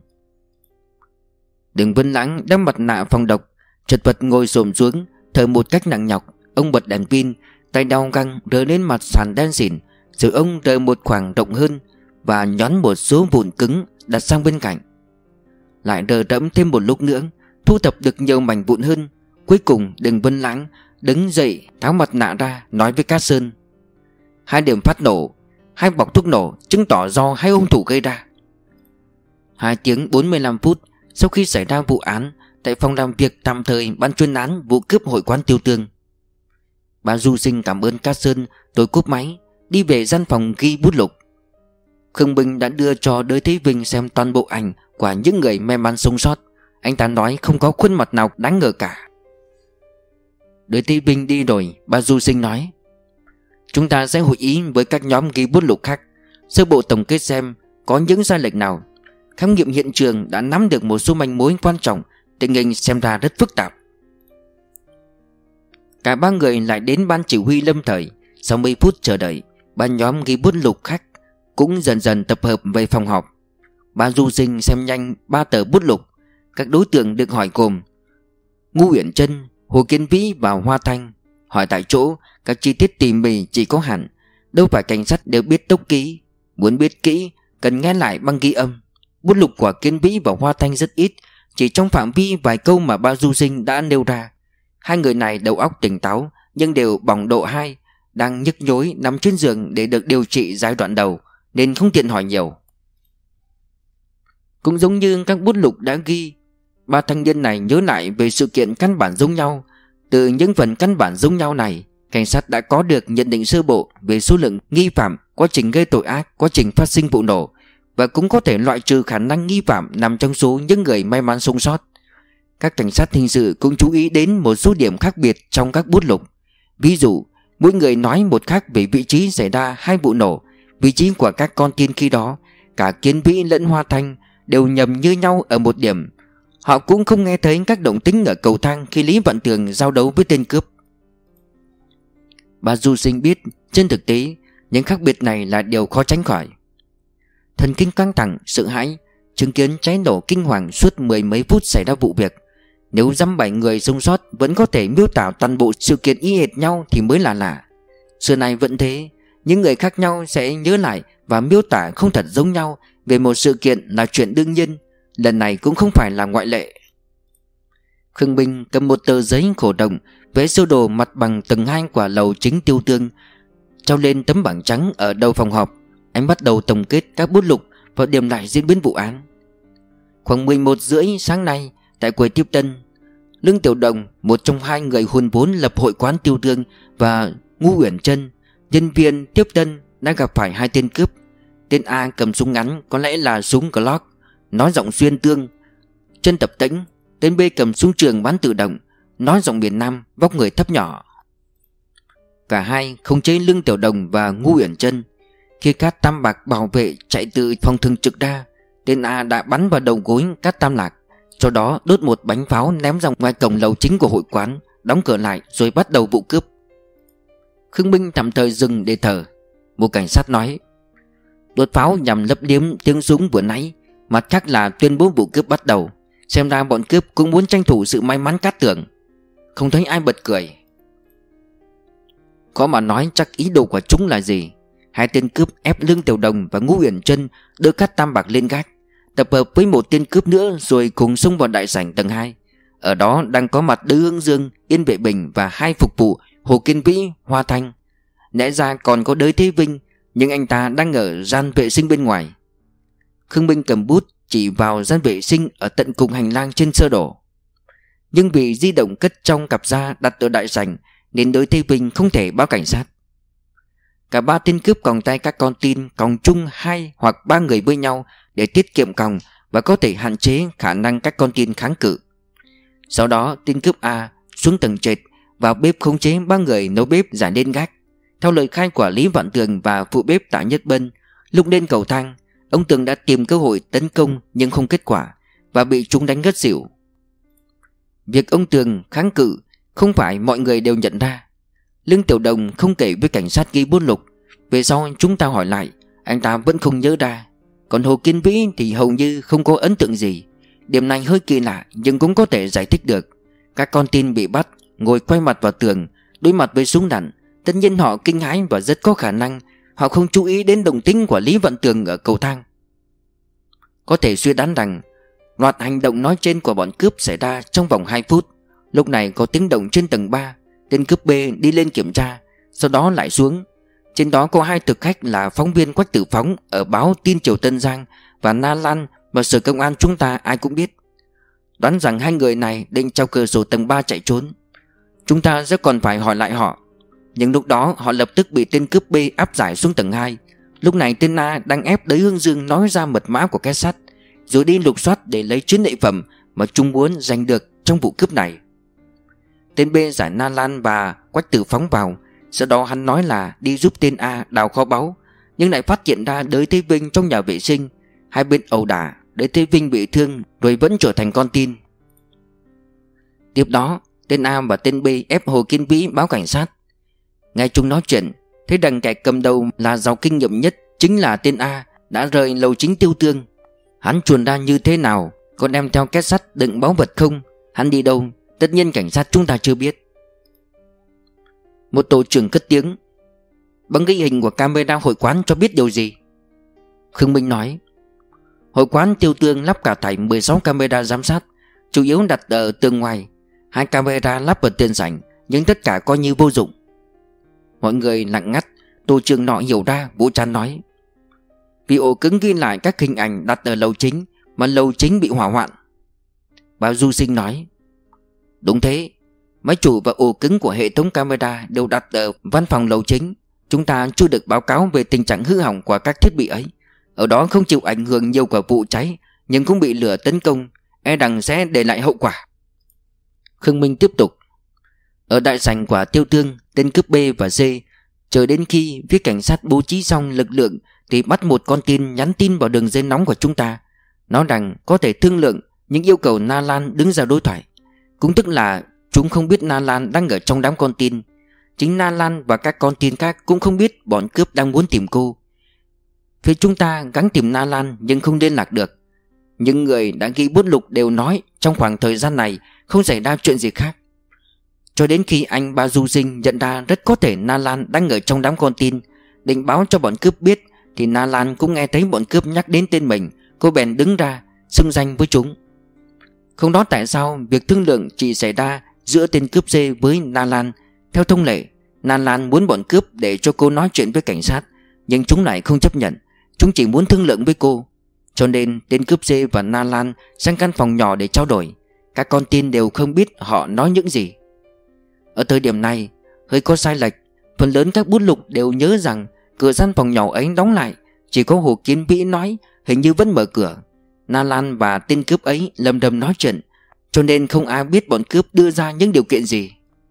Đường Vân Lãng đeo mặt nạ phòng độc, chật vật ngồi xổm xuống, thở một cách nặng nhọc. Ông bật đèn pin, tay đau găng rờ lên mặt sàn đen xỉn, rồi ông rờ một khoảng rộng hơn và nhón một số vụn cứng đặt sang bên cạnh. Lại rờ đẫm thêm một lúc nữa, thu thập được nhiều mảnh vụn hơn. Cuối cùng Đừng Vân Lãng đứng dậy, tháo mặt nạ ra, nói với Cát Sơn: 2 điểm phát nổ, 2 bọc thuốc nổ, chứng tỏ do 2 hung thủ gây ra. 2 tiếng 45 phút sau khi xảy ra vụ án, tại phòng làm việc tạm thời ban chuyên án vụ cướp hội quán Tiêu Tương, bà Du Sinh cảm ơn Cát Sơn rồi cúp máy, đi về gian phòng ghi bút lục. Khương Bình đã đưa cho Đới Thế Vinh xem toàn bộ ảnh của những người may mắn sống sót. Anh ta nói không có khuôn mặt nào đáng ngờ cả. Đới Thế Vinh đi rồi, bà Du Sinh nói: chúng ta sẽ hội ý với các nhóm ghi bút lục khác, sơ bộ tổng kết xem có những sai lệch nào. Khám nghiệm hiện trường đã nắm được một số manh mối quan trọng, tình hình xem ra rất phức tạp. Cả 3 người lại đến ban chỉ huy lâm thời. Sau mấy phút chờ đợi, ban nhóm ghi bút lục khác cũng dần dần tập hợp về phòng họp. Bà Du Sinh xem nhanh 3 tờ bút lục. Các đối tượng được hỏi gồm Ngô Uyển Trân, Hồ Kiến Vĩ và Hoa Thanh. Hỏi tại chỗ, các chi tiết tỉ mỉ chỉ có hạn, đâu phải cảnh sát đều biết tốc ký. Muốn biết kỹ, cần nghe lại băng ghi âm. Bút lục của Kiến Vĩ và Hoa Thanh rất ít, chỉ trong phạm vi vài câu mà bà Du Sinh đã nêu ra. 2 người này đầu óc tỉnh táo, nhưng đều bỏng độ 2, đang nhức nhối nằm trên giường để được điều trị giai đoạn đầu, nên không tiện hỏi nhiều. Cũng giống như các bút lục đã ghi, 3 thanh niên này nhớ lại về sự kiện căn bản giống nhau. Từ những phần căn bản giống nhau này, cảnh sát đã có được nhận định sơ bộ về số lượng nghi phạm, quá trình gây tội ác, quá trình phát sinh vụ nổ, và cũng có thể loại trừ khả năng nghi phạm nằm trong số những người may mắn sống sót. Các cảnh sát hình sự cũng chú ý đến một số điểm khác biệt trong các bút lục. Ví dụ, mỗi người nói một khác về vị trí xảy ra 2 vụ nổ, vị trí của các con tin khi đó. Cả Kiến Vĩ lẫn Hoa Thanh đều nhầm như nhau ở một điểm: họ cũng không nghe thấy các động tĩnh ở cầu thang khi Lý Vạn Tường giao đấu với tên cướp. Bà Du Sinh biết, trên thực tế, những khác biệt này là điều khó tránh khỏi. Thần kinh căng thẳng, sợ hãi, chứng kiến cháy nổ kinh hoàng suốt 10 mấy phút xảy ra vụ việc. Nếu dăm 7 người sống sót vẫn có thể miêu tả toàn bộ sự kiện y hệt nhau thì mới là lạ. Xưa này vẫn thế, những người khác nhau sẽ nhớ lại và miêu tả không thật giống nhau về một sự kiện là chuyện đương nhiên. Lần này cũng không phải là ngoại lệ. Khương Bình cầm một tờ giấy khổ đồng vẽ sơ đồ mặt bằng tầng 2 của lầu chính Tiêu Tương, treo lên tấm bảng trắng ở đầu phòng họp. Anh bắt đầu tổng kết các bút lục và điểm lại diễn biến vụ án. Khoảng 11 rưỡi sáng nay, tại quầy tiếp tân, Lương Tiểu Đồng, một trong 2 người hùn vốn lập hội quán Tiêu Tương, và Ngô Uyển Trân, nhân viên tiếp tân, đã gặp phải 2 tên cướp. Tên A cầm súng ngắn, có lẽ là súng Glock, nói giọng xuyên tương, chân tập tĩnh. Tên B cầm súng trường bắn tự động, nói giọng miền Nam, vóc người thấp nhỏ. Cả hai khống chế Lương Tiểu Đồng và Ngô Uyển Trân. Khi Cát Tam Bạc bảo vệ chạy từ phòng thường trực ra, tên A đã bắn vào đầu gối Cát Tam Lạc, sau đó đốt một bánh pháo ném ra ngoài cổng lầu chính của hội quán, đóng cửa lại rồi bắt đầu vụ cướp. Khương Minh tạm thời dừng để thở. Một cảnh sát nói: đốt pháo nhằm lấp liếm tiếng súng vừa nãy, mặt khác là tuyên bố vụ cướp bắt đầu. Xem ra bọn cướp cũng muốn tranh thủ sự may mắn cát tường. Không thấy ai bật cười. Có mà nói chắc ý đồ của chúng là gì. 2 tên cướp ép Lương Tiểu Đồng và Ngô Uyển Trân đưa Cát Tam Bạc lên gác, tập hợp với một tên cướp nữa rồi cùng xông vào đại sảnh tầng 2. Ở đó đang có mặt Đư Hương Dương, Yên Vệ Bình và 2 phục vụ Hồ Kiến Vĩ, Hoa Thanh. Lẽ ra còn có Đới Thế Vinh, nhưng anh ta đang ở gian vệ sinh bên ngoài. Khương Minh cầm bút chỉ vào gian vệ sinh ở tận cùng hành lang trên sơ đồ. Nhưng vì di động cất trong cặp da đặt ở đại sảnh nên Đới Thế Vinh không thể báo cảnh sát. Cả 3 tên cướp còng tay các con tin còng chung 2 hoặc 3 người với nhau để tiết kiệm còng và có thể hạn chế khả năng các con tin kháng cự. Sau đó tên cướp A xuống tầng trệt, vào bếp khống chế 3 người nấu bếp giải lên gác. Theo lời khai của Lý Vạn Tường và phụ bếp Tạ Nhất Bân, lúc lên cầu thang, ông Tường đã tìm cơ hội tấn công nhưng không kết quả và bị chúng đánh ngất xỉu. Việc ông Tường kháng cự không phải mọi người đều nhận ra. Lương Tiểu Đồng không kể với cảnh sát ghi bút lục. Về sau chúng ta hỏi lại, anh ta vẫn không nhớ ra. Còn Hồ Kiến Vĩ thì hầu như không có ấn tượng gì. Điểm này hơi kỳ lạ nhưng cũng có thể giải thích được. Các con tin bị bắt ngồi quay mặt vào tường, Đối mặt với súng đạn, tất nhiên họ kinh hãi và rất có khả năng họ không chú ý đến động tĩnh của Lý Vận Tường ở cầu thang. Có thể suy đoán rằng loạt hành động nói trên của bọn cướp xảy ra trong vòng 2 phút. Lúc này có tiếng động trên tầng 3. Tên cướp B đi lên kiểm tra, sau đó lại xuống. Trên đó có 2 thực khách là phóng viên Quách Tử Phóng ở báo Tin Triều Tân Giang và Na Lan mà sở công an chúng ta ai cũng biết. Đoán rằng 2 người này định trèo cửa sổ tầng 3 chạy trốn. Chúng ta sẽ còn phải hỏi lại họ. Nhưng lúc đó họ lập tức bị tên cướp B áp giải xuống tầng 2. Lúc này tên A đang ép Đới Hương Dương nói ra mật mã của két sắt, rồi đi lục soát để lấy chiến lợi phẩm mà chúng muốn giành được trong vụ cướp này. Tên B giải Na Lan và Quách Tử Phóng vào. Sau đó hắn nói là đi giúp tên A đào kho báu, nhưng lại phát hiện ra Đới Thế Vinh trong nhà vệ sinh. Hai bên ẩu đả, Đới Thế Vinh bị thương rồi vẫn trở thành con tin. Tiếp đó tên A và tên B ép Hồ Kiên Vĩ báo cảnh sát. Nghe chúng nói chuyện, thấy rằng kẻ cầm đầu là giàu kinh nghiệm nhất chính là tên A đã rời lầu chính Tiêu Tương. Hắn chuồn ra như thế nào, có đem theo két sắt đựng báu vật không, hắn đi đâu, tất nhiên cảnh sát chúng ta chưa biết. Một tổ trưởng cất tiếng: bằng ghi hình của camera hội quán cho biết điều gì? Khương Minh nói: hội quán Tiêu Tương lắp cả thảy 16 camera giám sát, chủ yếu đặt ở tường ngoài. 2 camera lắp ở tiền sảnh, nhưng tất cả coi như vô dụng. Mọi người lặng ngắt. Tổ trưởng nọ hiểu ra, Vũ Trăn nói: vì ổ cứng ghi lại các hình ảnh đặt ở lầu chính, mà lầu chính bị hỏa hoạn. Bà Du Sinh nói: đúng thế, máy chủ và ổ cứng của hệ thống camera đều đặt ở văn phòng lầu chính. Chúng ta chưa được báo cáo về tình trạng hư hỏng của các thiết bị ấy. Ở đó không chịu ảnh hưởng nhiều của vụ cháy, nhưng cũng bị lửa tấn công, e rằng sẽ để lại hậu quả. Khương Minh tiếp tục: ở đại sảnh của Tiêu Tương, tên cướp B và C chờ đến khi phía cảnh sát bố trí xong lực lượng thì bắt một con tin nhắn tin vào đường dây nóng của chúng ta, nói rằng có thể thương lượng, nhưng yêu cầu Na Lan đứng ra đối thoại. Cũng tức là chúng không biết Na Lan đang ở trong đám con tin. Chính Na Lan và các con tin khác cũng không biết bọn cướp đang muốn tìm cô. Phía chúng ta gắng tìm Na Lan nhưng không liên lạc được. Những người đã ghi bút lục đều nói trong khoảng thời gian này không xảy ra chuyện gì khác. Cho đến khi anh Ba Du Sinh nhận ra rất có thể Na Lan đang ở trong đám con tin, định báo cho bọn cướp biết, thì Na Lan cũng nghe thấy bọn cướp nhắc đến tên mình. Cô bèn đứng ra xưng danh với chúng. Không rõ tại sao việc thương lượng chỉ xảy ra giữa tên cướp C với Na Lan. Theo thông lệ, Na Lan muốn bọn cướp để cho cô nói chuyện với cảnh sát, nhưng chúng lại không chấp nhận. Chúng chỉ muốn thương lượng với cô. Cho nên tên cướp C và Na Lan sang căn phòng nhỏ để trao đổi. Các con tin đều không biết họ nói những gì. Ở thời điểm này hơi có sai lệch. Phần lớn các bút lục đều nhớ rằng cửa gian phòng nhỏ ấy đóng lại. Chỉ có Hồ Kiến Vĩ nói hình như vẫn mở cửa. Na Lan và tên cướp ấy lầm đầm nói chuyện, cho nên không ai biết bọn cướp đưa ra những điều kiện gì.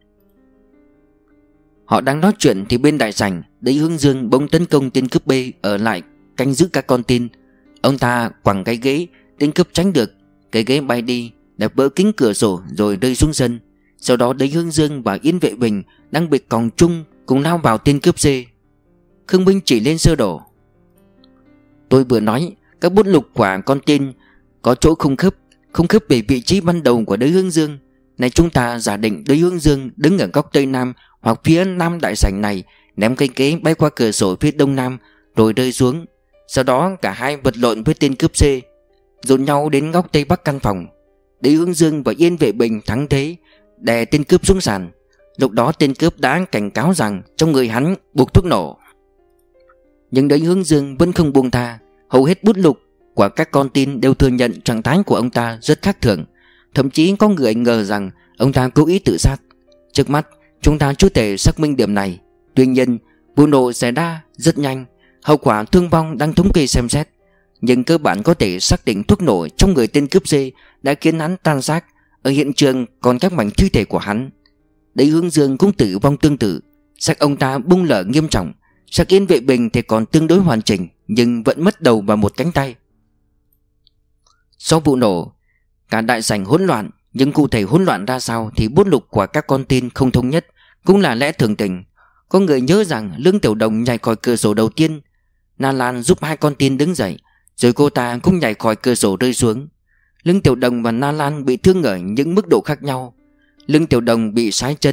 Họ đang nói chuyện thì bên đại sảnh, Đới Hương Dương bỗng tấn công tên cướp B ở lại canh giữ các con tin. Ông ta quẳng cái ghế, tên cướp tránh được, cái ghế bay đi, đập vỡ kính cửa sổ rồi rơi xuống sân. Sau đó Đới Hương Dương và Yên Vệ Bình đang bị còng chung cùng lao vào tên cướp C. Khương Minh chỉ lên sơ đồ: tôi vừa nói các bút lục của con tin có chỗ không khớp về vị trí ban đầu của Đới Hương Dương. Này chúng ta giả định Đới Hương Dương đứng ở góc tây nam hoặc phía nam đại sảnh này, ném cây ghế bay qua cửa sổ phía đông nam rồi rơi xuống. Sau đó cả hai vật lộn với tên cướp C, dồn nhau đến góc tây bắc căn phòng. Đới Hương Dương và Yên Vệ Bình thắng thế, đè tên cướp xuống sàn. Lúc đó tên cướp đã cảnh cáo rằng trong người hắn buộc thuốc nổ. Nhưng Đới Hương Dương vẫn không buông tha. Hầu hết bút lục của các con tin đều thừa nhận trạng thái của ông ta rất khác thường. Thậm chí có người ngờ rằng ông ta cố ý tự sát. Trước mắt chúng ta chưa thể xác minh điểm này. Tuy nhiên vụ nổ xảy ra rất nhanh, hậu quả thương vong đang thống kê xem xét. Nhưng cơ bản có thể xác định thuốc nổ trong người tên cướp C đã khiến hắn tan xác. Ở hiện trường còn các mảnh thi thể của hắn. Đới Hương Dương cũng tử vong tương tự. Xác ông ta bung lở nghiêm trọng. Xác Yên Vệ Bình thì còn tương đối hoàn chỉnh, nhưng vẫn mất đầu và một cánh tay. Sau vụ nổ, cả đại sảnh hỗn loạn. Nhưng cụ thể hỗn loạn ra sao thì bút lục của các con tin không thống nhất, cũng là lẽ thường tình. Có người nhớ rằng Lương Tiểu Đồng nhảy khỏi cửa sổ đầu tiên. Na Lan giúp 2 con tin đứng dậy, rồi cô ta cũng nhảy khỏi cửa sổ rơi xuống. Lương Tiểu Đồng và Na Lan bị thương ở những mức độ khác nhau. Lương Tiểu Đồng bị sái chân,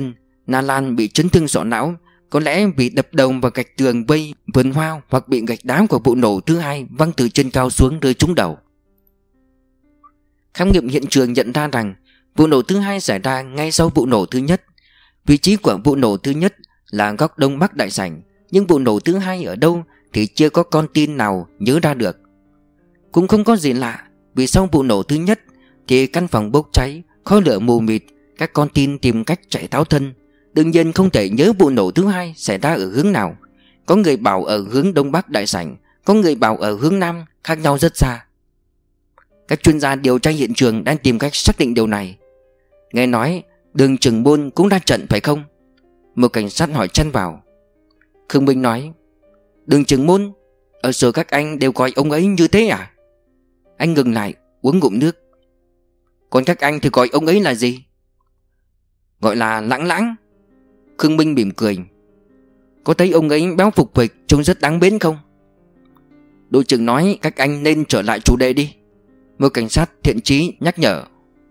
Na Lan bị chấn thương sọ não, có lẽ bị đập đầu vào gạch tường vây vườn hoa, hoặc bị gạch đá của vụ nổ thứ hai văng từ trên cao xuống rơi trúng đầu. Khám nghiệm hiện trường nhận ra rằng vụ nổ thứ hai xảy ra ngay sau vụ nổ thứ nhất. Vị trí của vụ nổ thứ nhất là góc đông bắc đại sảnh, nhưng vụ nổ thứ hai ở đâu thì chưa có con tin nào nhớ ra được. Cũng không có gì lạ, vì sau vụ nổ thứ nhất thì căn phòng bốc cháy, khói lửa mù mịt, các con tin tìm cách chạy tháo thân. Đương nhiên không thể nhớ vụ nổ thứ hai xảy ra ở hướng nào. Có người bảo ở hướng đông bắc đại sảnh, có người bảo ở hướng nam, khác nhau rất xa. Các chuyên gia điều tra hiện trường đang tìm cách xác định điều này. Nghe nói Đường Chừng Môn cũng ra trận phải không? Một cảnh sát hỏi chen vào. Khương Minh nói: Đường Chừng Môn? Ở sở các anh đều gọi ông ấy như thế à? Anh ngừng lại uống ngụm nước. Còn các anh thì gọi ông ấy là gì? Gọi là Lãng Lãng. Khương Minh mỉm cười. Có thấy ông ấy béo phục phịch, trông rất đáng mến không? Đội trưởng nói các anh nên trở lại chủ đề đi. Một cảnh sát thiện chí nhắc nhở.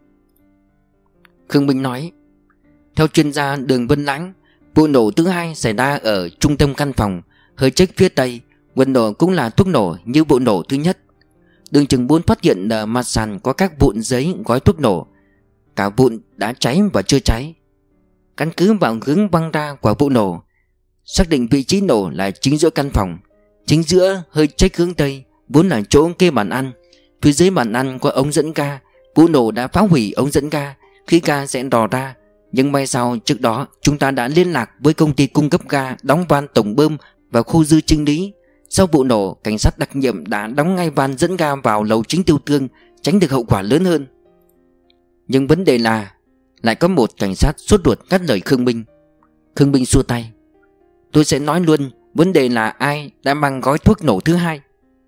Khương Minh nói: Theo chuyên gia Đường Vân Lãng, vụ nổ thứ hai xảy ra ở trung tâm căn phòng, hơi chếch phía tây. Nguyên nổ cũng là thuốc nổ như vụ nổ thứ nhất. Đường Chừng Môn phát hiện ở mặt sàn có các vụn giấy gói thuốc nổ. Cả vụn đã cháy và chưa cháy. Căn cứ vào hướng văng ra của vụ nổ, xác định vị trí nổ là chính giữa căn phòng. Chính giữa hơi chếch hướng tây vốn là chỗ kê bàn ăn. Phía dưới bàn ăn có ống dẫn ga. Vụ nổ đã phá hủy ống dẫn ga, khí ga sẽ đò ra. Nhưng may sao trước đó chúng ta đã liên lạc với công ty cung cấp ga đóng van tổng bơm vào khu dư Trinh Lý. Sau vụ nổ, cảnh sát đặc nhiệm đã đóng ngay van dẫn ga vào lầu chính Tiêu Tương, tránh được hậu quả lớn hơn. Nhưng vấn đề là lại có một cảnh sát sốt ruột cắt lời Khương Minh. Khương Minh xua tay. Tôi sẽ nói luôn, vấn đề là ai đã mang gói thuốc nổ thứ hai.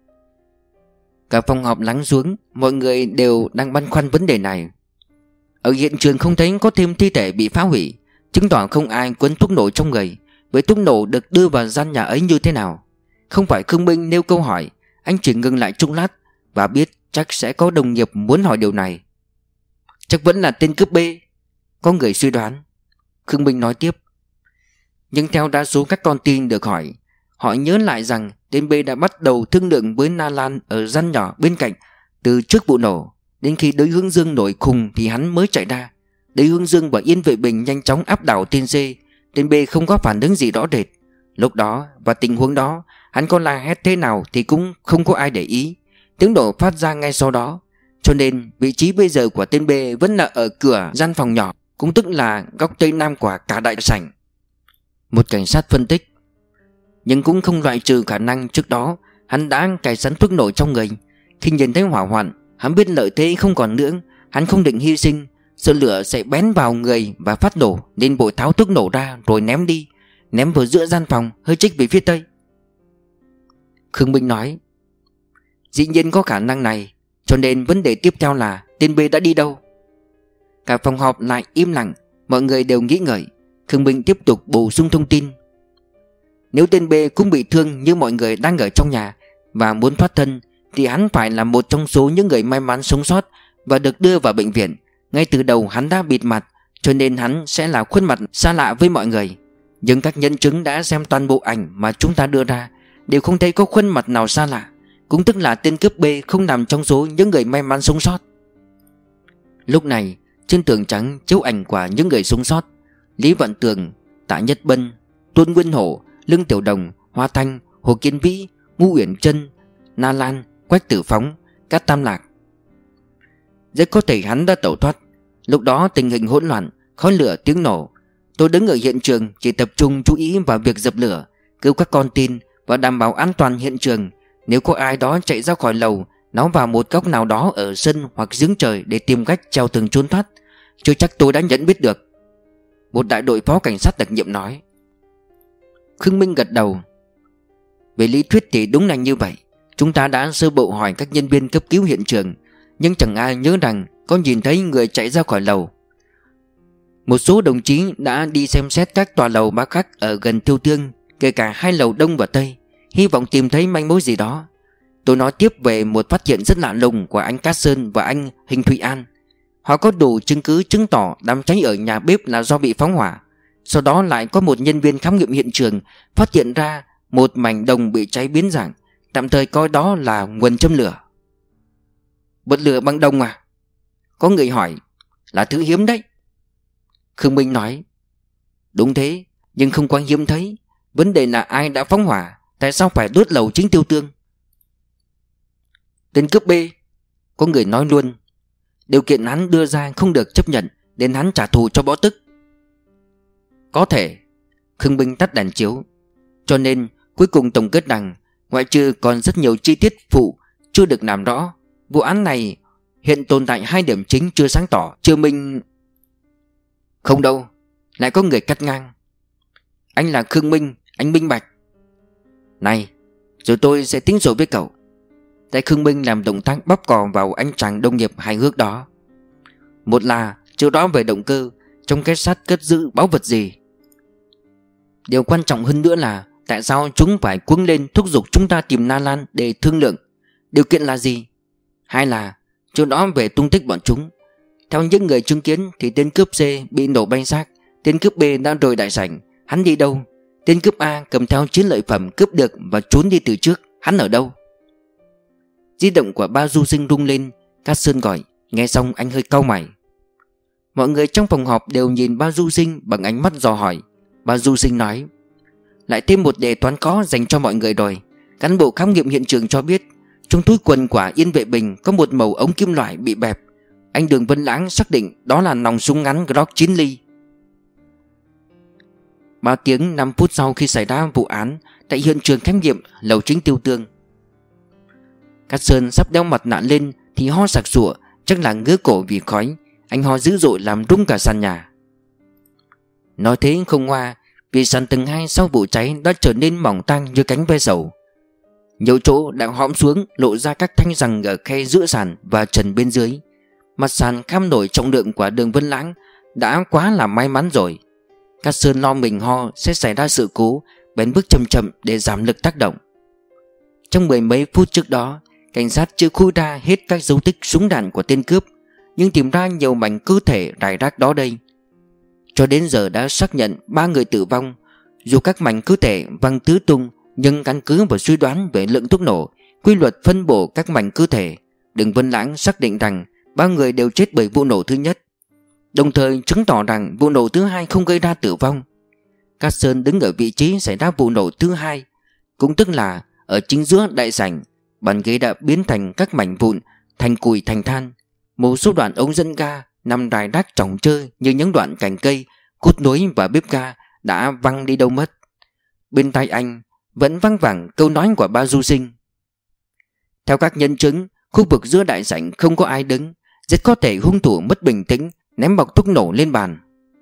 Cả phòng họp lắng xuống, mọi người đều đang băn khoăn vấn đề này. Ở hiện trường không thấy có thêm thi thể bị phá hủy, chứng tỏ không ai quấn thuốc nổ trong người. Vậy thuốc nổ được đưa vào gian nhà ấy như thế nào? Không phải Khương Minh nêu câu hỏi, anh chỉ ngừng lại chốc lát và biết chắc sẽ có đồng nghiệp muốn hỏi điều này. Chắc vẫn là tên cướp B, có người suy đoán. Khương Minh nói tiếp. Nhưng theo đa số các con tin được hỏi, họ nhớ lại rằng tên B đã bắt đầu thương lượng với Na Lan ở gian nhỏ bên cạnh từ trước vụ nổ. Đến khi Đới Hướng Dương nổi khùng thì hắn mới chạy ra. Đới Hướng Dương và Yên Vệ Bình nhanh chóng áp đảo tên C. Tên B không có phản ứng gì rõ rệt. Lúc đó và tình huống đó, hắn có la hét thế nào thì cũng không có ai để ý. Tiếng nổ phát ra ngay sau đó. Cho nên vị trí bây giờ của tên B vẫn là ở cửa gian phòng nhỏ, cũng tức là góc tây nam của cả đại sảnh. Một cảnh sát phân tích. Nhưng cũng không loại trừ khả năng trước đó hắn đã cài sẵn thuốc nổ trong người. Khi nhìn thấy hỏa hoạn, hắn biết lợi thế không còn nữa. Hắn không định hy sinh, sợ lửa sẽ bén vào người và phát nổ, nên vội tháo thuốc nổ ra rồi ném đi. Ném vào giữa gian phòng, hơi chếch về phía tây. Khương Minh nói. Dĩ nhiên có khả năng này. Cho nên vấn đề tiếp theo là tên B đã đi đâu? Cả phòng họp lại im lặng. Mọi người đều nghĩ ngợi. Khương Minh tiếp tục bổ sung thông tin. Nếu tên B cũng bị thương như mọi người đang ở trong nhà và muốn thoát thân, thì hắn phải là một trong số những người may mắn sống sót và được đưa vào bệnh viện. Ngay từ đầu hắn đã bịt mặt, cho nên hắn sẽ là khuôn mặt xa lạ với mọi người. Nhưng các nhân chứng đã xem toàn bộ ảnh mà chúng ta đưa ra, đều không thấy có khuôn mặt nào xa lạ. Cũng tức là tên cướp B không nằm trong số những người may mắn sống sót. Lúc này trên tường trắng chiếu ảnh của những người sống sót: Lý Vạn Tường, Tạ Nhất Bân, Tôn Nguyên Hổ, Lương Tiểu Đồng, Hoa Thanh, Hồ Kiên Vĩ, Ngô Uyển Trân, Na Lan, Quách Tử Phóng, Cát Tam Lạc. Rất có thể hắn đã tẩu thoát. Lúc đó tình hình hỗn loạn, khói lửa, tiếng nổ. Tôi đứng ở hiện trường chỉ tập trung chú ý vào việc dập lửa, cứu các con tin và đảm bảo an toàn hiện trường. Nếu có ai đó chạy ra khỏi lầu, nó vào một góc nào đó ở sân hoặc giếng trời để tìm cách treo tường trốn thoát, chưa chắc tôi đã nhận biết được. Một đại đội phó cảnh sát đặc nhiệm nói. Khương Minh gật đầu. Về lý thuyết thì đúng là như vậy. Chúng ta đã sơ bộ hỏi các nhân viên cấp cứu hiện trường, nhưng chẳng ai nhớ rằng có nhìn thấy người chạy ra khỏi lầu. Một số đồng chí đã đi xem xét các tòa lầu ba khác ở gần Tiêu Tương, kể cả hai lầu Đông và Tây, hy vọng tìm thấy manh mối gì đó. Tôi nói tiếp về một phát hiện rất lạ lùng của anh Cát Sơn và anh Hình Thụy An. Họ có đủ chứng cứ chứng tỏ đám cháy ở nhà bếp là do bị phóng hỏa. Sau đó lại có một nhân viên khám nghiệm hiện trường phát hiện ra một mảnh đồng bị cháy biến dạng, tạm thời coi đó là nguồn châm lửa. Bật lửa bằng đồng à? Có người hỏi. Là thứ hiếm đấy. Khương Minh nói. Đúng thế, nhưng không quá hiếm thấy. Vấn đề là ai đã phóng hỏa, tại sao phải đốt lầu chính Tiêu Tương? Tên cướp B. Có người nói luôn. Điều kiện hắn đưa ra không được chấp nhận, nên hắn trả thù cho bỏ tức. Có thể. Khương Minh tắt đèn chiếu. Cho nên cuối cùng tổng kết rằng, ngoại trừ còn rất nhiều chi tiết phụ chưa được làm rõ, vụ án này hiện tồn tại hai điểm chính chưa sáng tỏ, chưa minh. Không đâu. Lại có người cắt ngang. Anh là Khương Minh, anh minh bạch. Này, rồi tôi sẽ tính sổ với cậu. Tại Khương Minh làm động tác bóp cò vào anh chàng đồng nghiệp hài hước đó. Một là chưa rõ về động cơ, trong cái sắt cất giữ báu vật gì. Điều quan trọng hơn nữa là tại sao chúng phải cuống lên thúc giục chúng ta tìm Na Lan để thương lượng. Điều kiện là gì? Hai là chưa rõ về tung tích bọn chúng. Theo những người chứng kiến thì tên cướp C bị nổ bay xác, tên cướp B đã rời đại sảnh. Hắn đi đâu? Tên cướp A cầm theo chiến lợi phẩm cướp được và trốn đi từ trước. Hắn ở đâu? Di động của Ba Du Sinh rung lên. Cát Sơn gọi. Nghe xong anh hơi cau mày. Mọi người trong phòng họp đều nhìn Ba Du Sinh bằng ánh mắt dò hỏi. Ba Du Sinh nói. Lại thêm một đề toán khó dành cho mọi người rồi. Cán bộ khám nghiệm hiện trường cho biết trong túi quần của Yên Vệ Bình có một mẩu ống kim loại bị bẹp. Anh Đường Vân Lãng xác định đó là nòng súng ngắn Glock 9 ly. 3 tiếng 5 phút sau khi xảy ra vụ án tại hiện trường khám nghiệm lầu chính Tiêu Tương, Cát Sơn sắp đeo mặt nạ lên thì ho sặc sụa, chắc là ngứa cổ vì khói. Anh ho dữ dội làm rung cả sàn nhà. Nói thế không hoa, vì sàn tầng 2 sau vụ cháy đã trở nên mỏng tang như cánh ve sầu. Nhiều chỗ đã hõm xuống, lộ ra các thanh rằng ở khe giữa sàn và trần bên dưới. Mặt sàn kham nổi trọng lượng của Đường Vân Lãng đã quá là may mắn rồi. Cát Sơn lo mình ho sẽ xảy ra sự cố, bèn bước chậm chậm để giảm lực tác động. Trong mười mấy phút trước đó, cảnh sát chưa khui ra hết các dấu tích súng đạn của tên cướp, nhưng tìm ra nhiều mảnh cơ thể rải rác đó đây. Cho đến giờ đã xác nhận 3 người tử vong. Dù các mảnh cơ thể văng tứ tung, nhưng căn cứ vào suy đoán về lượng thuốc nổ, quy luật phân bổ các mảnh cơ thể, Đường Vân Lãng xác định rằng 3 người đều chết bởi vụ nổ thứ nhất, đồng thời chứng tỏ rằng vụ nổ thứ hai không gây ra tử vong. Cát Sơn đứng ở vị trí xảy ra vụ nổ thứ hai, cũng tức là ở chính giữa đại sảnh. Bàn ghế đã biến thành các mảnh vụn, thành củi thành than. Một số đoạn ống dẫn ga nằm rải rác chỏng chơi như những đoạn cành cây, cút nối và bếp ga đã văng đi đâu mất. Bên tai anh vẫn văng vẳng câu nói của Ba Du Sinh. Theo các nhân chứng, khu vực giữa đại sảnh không có ai đứng, rất có thể hung thủ mất bình tĩnh ném bọc thuốc nổ lên bàn.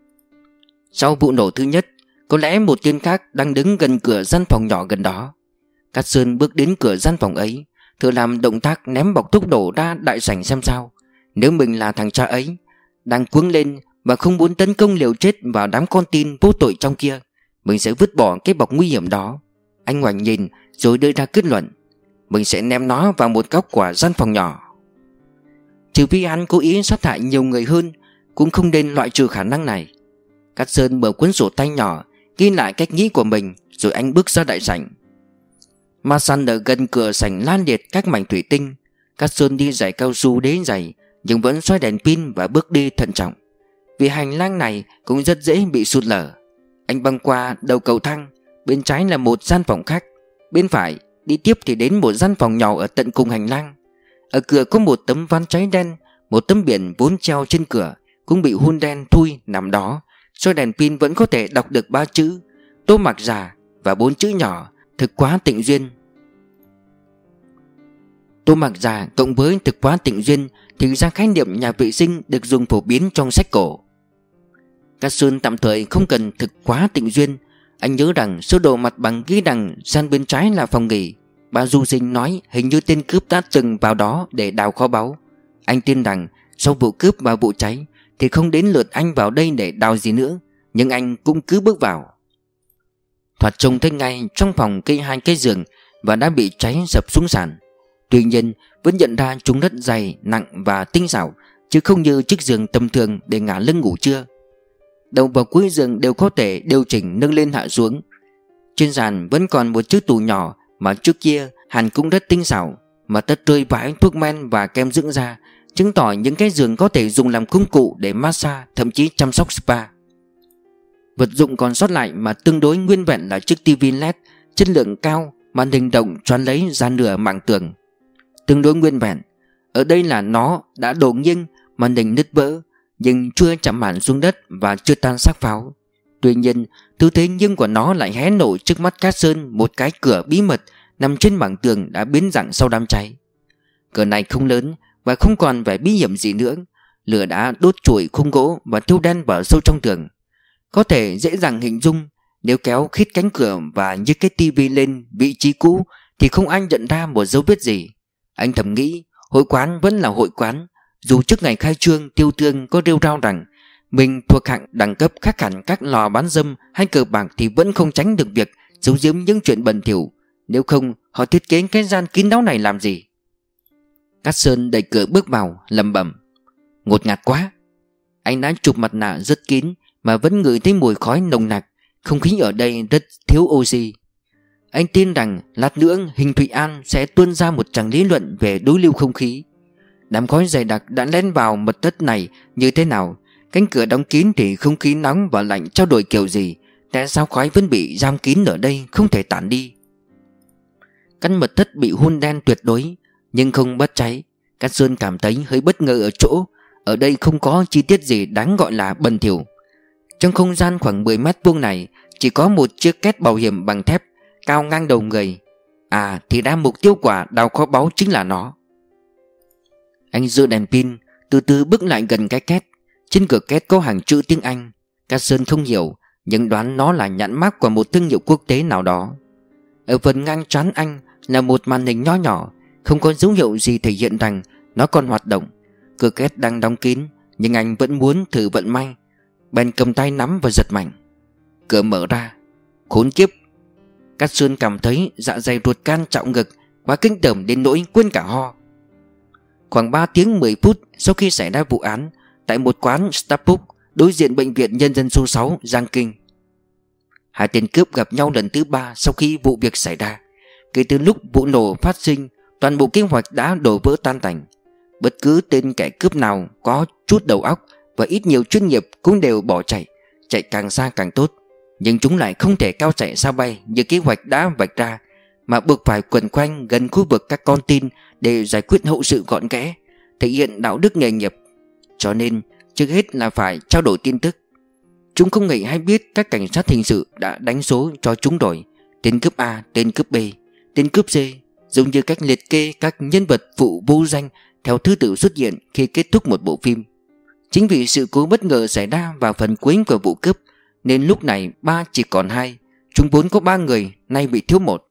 Sau vụ nổ thứ nhất, có lẽ một tên khác đang đứng gần cửa gian phòng nhỏ gần đó. Cát Sơn bước đến cửa gian phòng ấy, thử làm động tác ném bọc thuốc nổ ra đại sảnh xem sao. Nếu mình là thằng cha ấy, đang cuống lên và không muốn tấn công liều chết vào đám con tin vô tội trong kia, mình sẽ vứt bỏ cái bọc nguy hiểm đó. Anh ngoảnh nhìn rồi đưa ra kết luận. Mình sẽ ném nó vào một góc của gian phòng nhỏ. Trừ phi hắn cố ý sát hại nhiều người hơn, cũng không nên loại trừ khả năng này. Cát Sơn mở cuốn sổ tay nhỏ, ghi lại cách nghĩ của mình, rồi anh bước ra đại sảnh. Ma săn ở gần cửa sảnh lan liệt các mảnh thủy tinh. Cát Sơn đi giày cao su đế giày, nhưng vẫn xoay đèn pin và bước đi thận trọng, vì hành lang này cũng rất dễ bị sụt lở. Anh băng qua đầu cầu thang, bên trái là một gian phòng khách, bên phải đi tiếp thì đến một gian phòng nhỏ ở tận cùng hành lang. Ở cửa có một tấm ván cháy đen, một tấm biển vốn treo trên cửa cũng bị hun đen thui nằm đó. Soi đèn pin vẫn có thể đọc được 3 chữ Tô Mặc Già và 4 chữ nhỏ Thực Quá Tịnh Duyên. Tô Mặc Già cộng với Thực Quá Tịnh Duyên thì ra khái niệm nhà vệ sinh được dùng phổ biến trong sách cổ. Cát Sơn tạm thời không cần Thực Quá Tịnh Duyên. Anh nhớ rằng sơ đồ mặt bằng ghi rằng gian bên trái là phòng nghỉ. Ba Du Sinh nói hình như tên cướp đã từng vào đó để đào kho báu. Anh tin rằng sau vụ cướp và vụ cháy thì không đến lượt anh vào đây để đào gì nữa, nhưng anh cũng cứ bước vào. Thoạt trông thấy ngay trong phòng cây 2 cái giường và đã bị cháy sập xuống sàn. Tuy nhiên vẫn nhận ra chúng rất dày, nặng và tinh xảo, chứ không như chiếc giường tầm thường để ngả lưng ngủ trưa. đầu và cuối giường đều có thể điều chỉnh nâng lên hạ xuống. Trên sàn vẫn còn một chiếc tủ nhỏ mà trước kia Hàn cũng rất tinh xảo, mà tất rơi vãi thuốc men và kem dưỡng da, chứng tỏ những cái giường có thể dùng làm công cụ để massage, thậm chí chăm sóc spa. Vật dụng còn sót lại mà tương đối nguyên vẹn là chiếc tivi LED chất lượng cao, màn hình động choán lấy ra nửa mảng tường. Tương đối nguyên vẹn ở đây là nó đã đổ nghiêng, màn hình nứt vỡ, nhưng chưa chạm hẳn xuống đất và chưa tan xác pháo. Tuy nhiên, tư thế nghiêng của nó lại hé nổ trước mắt Cát Sơn một cái cửa bí mật nằm trên mảng tường đã biến dạng sau đám cháy. Cửa này không lớn và không còn vẻ bí hiểm gì nữa. Lửa đã đốt trụi khung gỗ và thiêu đen vào sâu trong tường. Có thể dễ dàng hình dung, nếu kéo khít cánh cửa và nhấc cái tivi lên vị trí cũ thì không ai nhận ra một dấu vết gì. Anh thầm nghĩ, hội quán vẫn là hội quán. Dù trước ngày khai trương Tiêu Tương có rêu rao rằng mình thuộc hạng đẳng cấp khác hẳn các lò bán dâm hay cờ bạc, thì vẫn không tránh được việc giấu giếm những chuyện bẩn thỉu. Nếu không, họ thiết kế cái gian kín đáo này làm gì? Cát Sơn đẩy cửa bước vào, lẩm bẩm: ngột ngạt quá. Anh đã chụp mặt nạ rất kín mà vẫn ngửi thấy mùi khói nồng nặc. Không khí ở đây rất thiếu oxy. Anh tin rằng lát nữa Hình Thụy An sẽ tuôn ra một tràng lý luận về đối lưu không khí. Đám khói dày đặc đã lén vào mật thất này như thế nào? Cánh cửa đóng kín thì không khí nóng và lạnh trao đổi kiểu gì? Tại sao khói vẫn bị giam kín ở đây, không thể tản đi? Căn mật thất bị hun đen tuyệt đối, nhưng không bớt cháy. Cát Sơn cảm thấy hơi bất ngờ ở chỗ ở đây không có chi tiết gì đáng gọi là bẩn thỉu. Trong không gian khoảng 10 mét vuông này chỉ có một chiếc két bảo hiểm bằng thép cao ngang đầu người. À, thì ra mục tiêu quả đào kho báu chính là nó. Anh giơ đèn pin, từ từ bước lại gần cái két. Trên cửa két có hàng chữ tiếng Anh. Cát Sơn không hiểu, nhưng đoán nó là nhãn mác của một thương hiệu quốc tế nào đó. Ở phần ngang trán anh là một màn hình nho nhỏ, không có dấu hiệu gì thể hiện rằng nó còn hoạt động. Cửa két đang đóng kín, nhưng anh vẫn muốn thử vận may, bèn cầm tay nắm và giật mạnh. Cửa mở ra. Khốn kiếp! Cát Sơn cảm thấy dạ dày ruột gan trọng ngực, quá kinh tởm đến nỗi quên cả ho. Khoảng 3 tiếng 10 phút sau khi xảy ra vụ án, tại một quán Starbucks đối diện bệnh viện nhân dân số 6 Giang Kinh, hai tên cướp gặp nhau lần thứ 3 sau khi vụ việc xảy ra. Kể từ lúc vụ nổ phát sinh, toàn bộ kế hoạch đã đổ vỡ tan tành. Bất cứ tên kẻ cướp nào có chút đầu óc và ít nhiều chuyên nghiệp cũng đều bỏ chạy, chạy càng xa càng tốt. Nhưng chúng lại không thể cao chạy sao bay như kế hoạch đã vạch ra, mà buộc phải quần quanh gần khu vực các con tin để giải quyết hậu sự gọn ghẽ, thể hiện đạo đức nghề nghiệp. Cho nên trước hết là phải trao đổi tin tức. Chúng không hề hay biết các cảnh sát hình sự đã đánh số cho chúng rồi. Tên cướp A, tên cướp B, tên cướp C, giống như cách liệt kê các nhân vật phụ vô danh theo thứ tự xuất hiện khi kết thúc một bộ phim. Chính vì sự cố bất ngờ xảy ra vào phần cuối của vụ cướp, nên lúc này ba chỉ còn 2. Chúng vốn có 3 người, nay bị thiếu 1.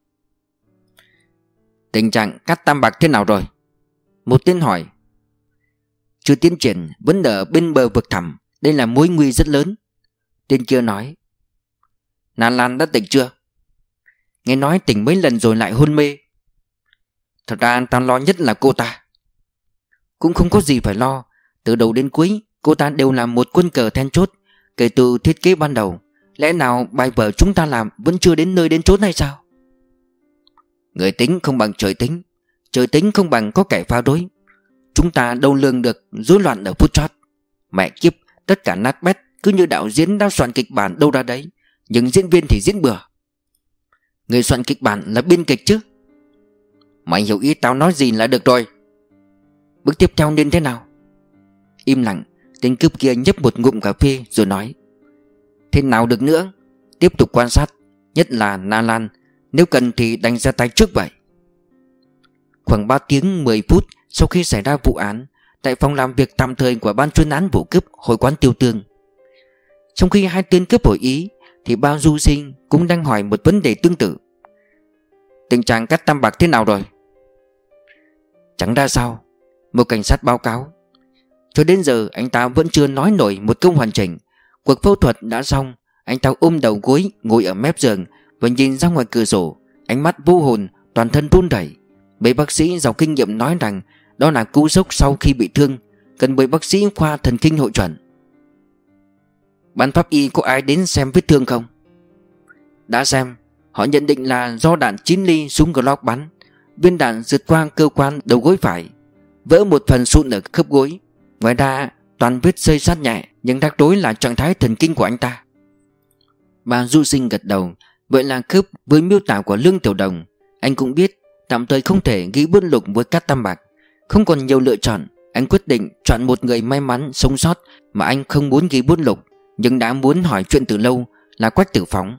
Tình trạng Cát Tam Bạc thế nào rồi? Một tên hỏi. Chưa tiến triển, vẫn ở bên bờ vực thẳm. Đây là mối nguy rất lớn. Tên kia nói. Na Lan đã tỉnh chưa? Nghe nói tỉnh mấy lần rồi lại hôn mê. Thật ra tao lo nhất là cô ta. Cũng không có gì phải lo. Từ đầu đến cuối cô ta đều là một quân cờ then chốt. Kể từ thiết kế ban đầu, lẽ nào bài vở chúng ta làm vẫn chưa đến nơi đến chốn hay sao? Người tính không bằng trời tính, trời tính không bằng có kẻ phá rối. Chúng ta đâu lường được rối loạn ở phút chót. Mẹ kiếp, tất cả nát bét, cứ như đạo diễn đang soạn kịch bản đâu ra đấy, nhưng diễn viên thì diễn bừa. Người soạn kịch bản là biên kịch chứ. Mày hiểu ý tao nói gì là được rồi. Bước tiếp theo nên thế nào? Im lặng. Tên cướp kia nhấp một ngụm cà phê rồi nói. Thế nào được nữa? Tiếp tục quan sát, nhất là Na Lan. Nếu cần thì đánh ra tay trước vậy. Khoảng 3 tiếng 10 phút sau khi xảy ra vụ án, tại phòng làm việc tạm thời của ban chuyên án vụ cướp hội quán Tiêu Tương, trong khi hai tên cướp hội ý thì Bao Du Sinh cũng đang hỏi một vấn đề tương tự. Tình trạng Cát Tam Bạc thế nào rồi? Chẳng ra sao. Một cảnh sát báo cáo. Cho đến giờ anh ta vẫn chưa nói nổi một câu hoàn chỉnh. Cuộc phẫu thuật đã xong. Anh ta ôm đầu gối ngồi ở mép giường và nhìn ra ngoài cửa sổ, ánh mắt vô hồn, toàn thân run rẩy. Mấy bác sĩ giàu kinh nghiệm nói rằng đó là cú sốc sau khi bị thương, cần mời bác sĩ khoa thần kinh hội chuẩn. Ban pháp y có ai đến xem vết thương không? Đã xem. Họ nhận định là do đạn 9 ly súng Glock bắn. Viên đạn rượt qua cơ quan đầu gối phải, vỡ một phần sụn ở khớp gối. Ngoài ra toàn vết xây sát nhẹ, nhưng rắc rối là trạng thái thần kinh của anh ta. Bà Du Sinh gật đầu. Vậy là khớp với miêu tả của Lương Tiểu Đồng. Anh cũng biết tạm thời không thể ghi bút lục với Cát Tam Bạc. Không còn nhiều lựa chọn, anh quyết định chọn một người may mắn sống sót mà anh không muốn ghi bút lục, nhưng đã muốn hỏi chuyện từ lâu, là Quách Tử Phóng.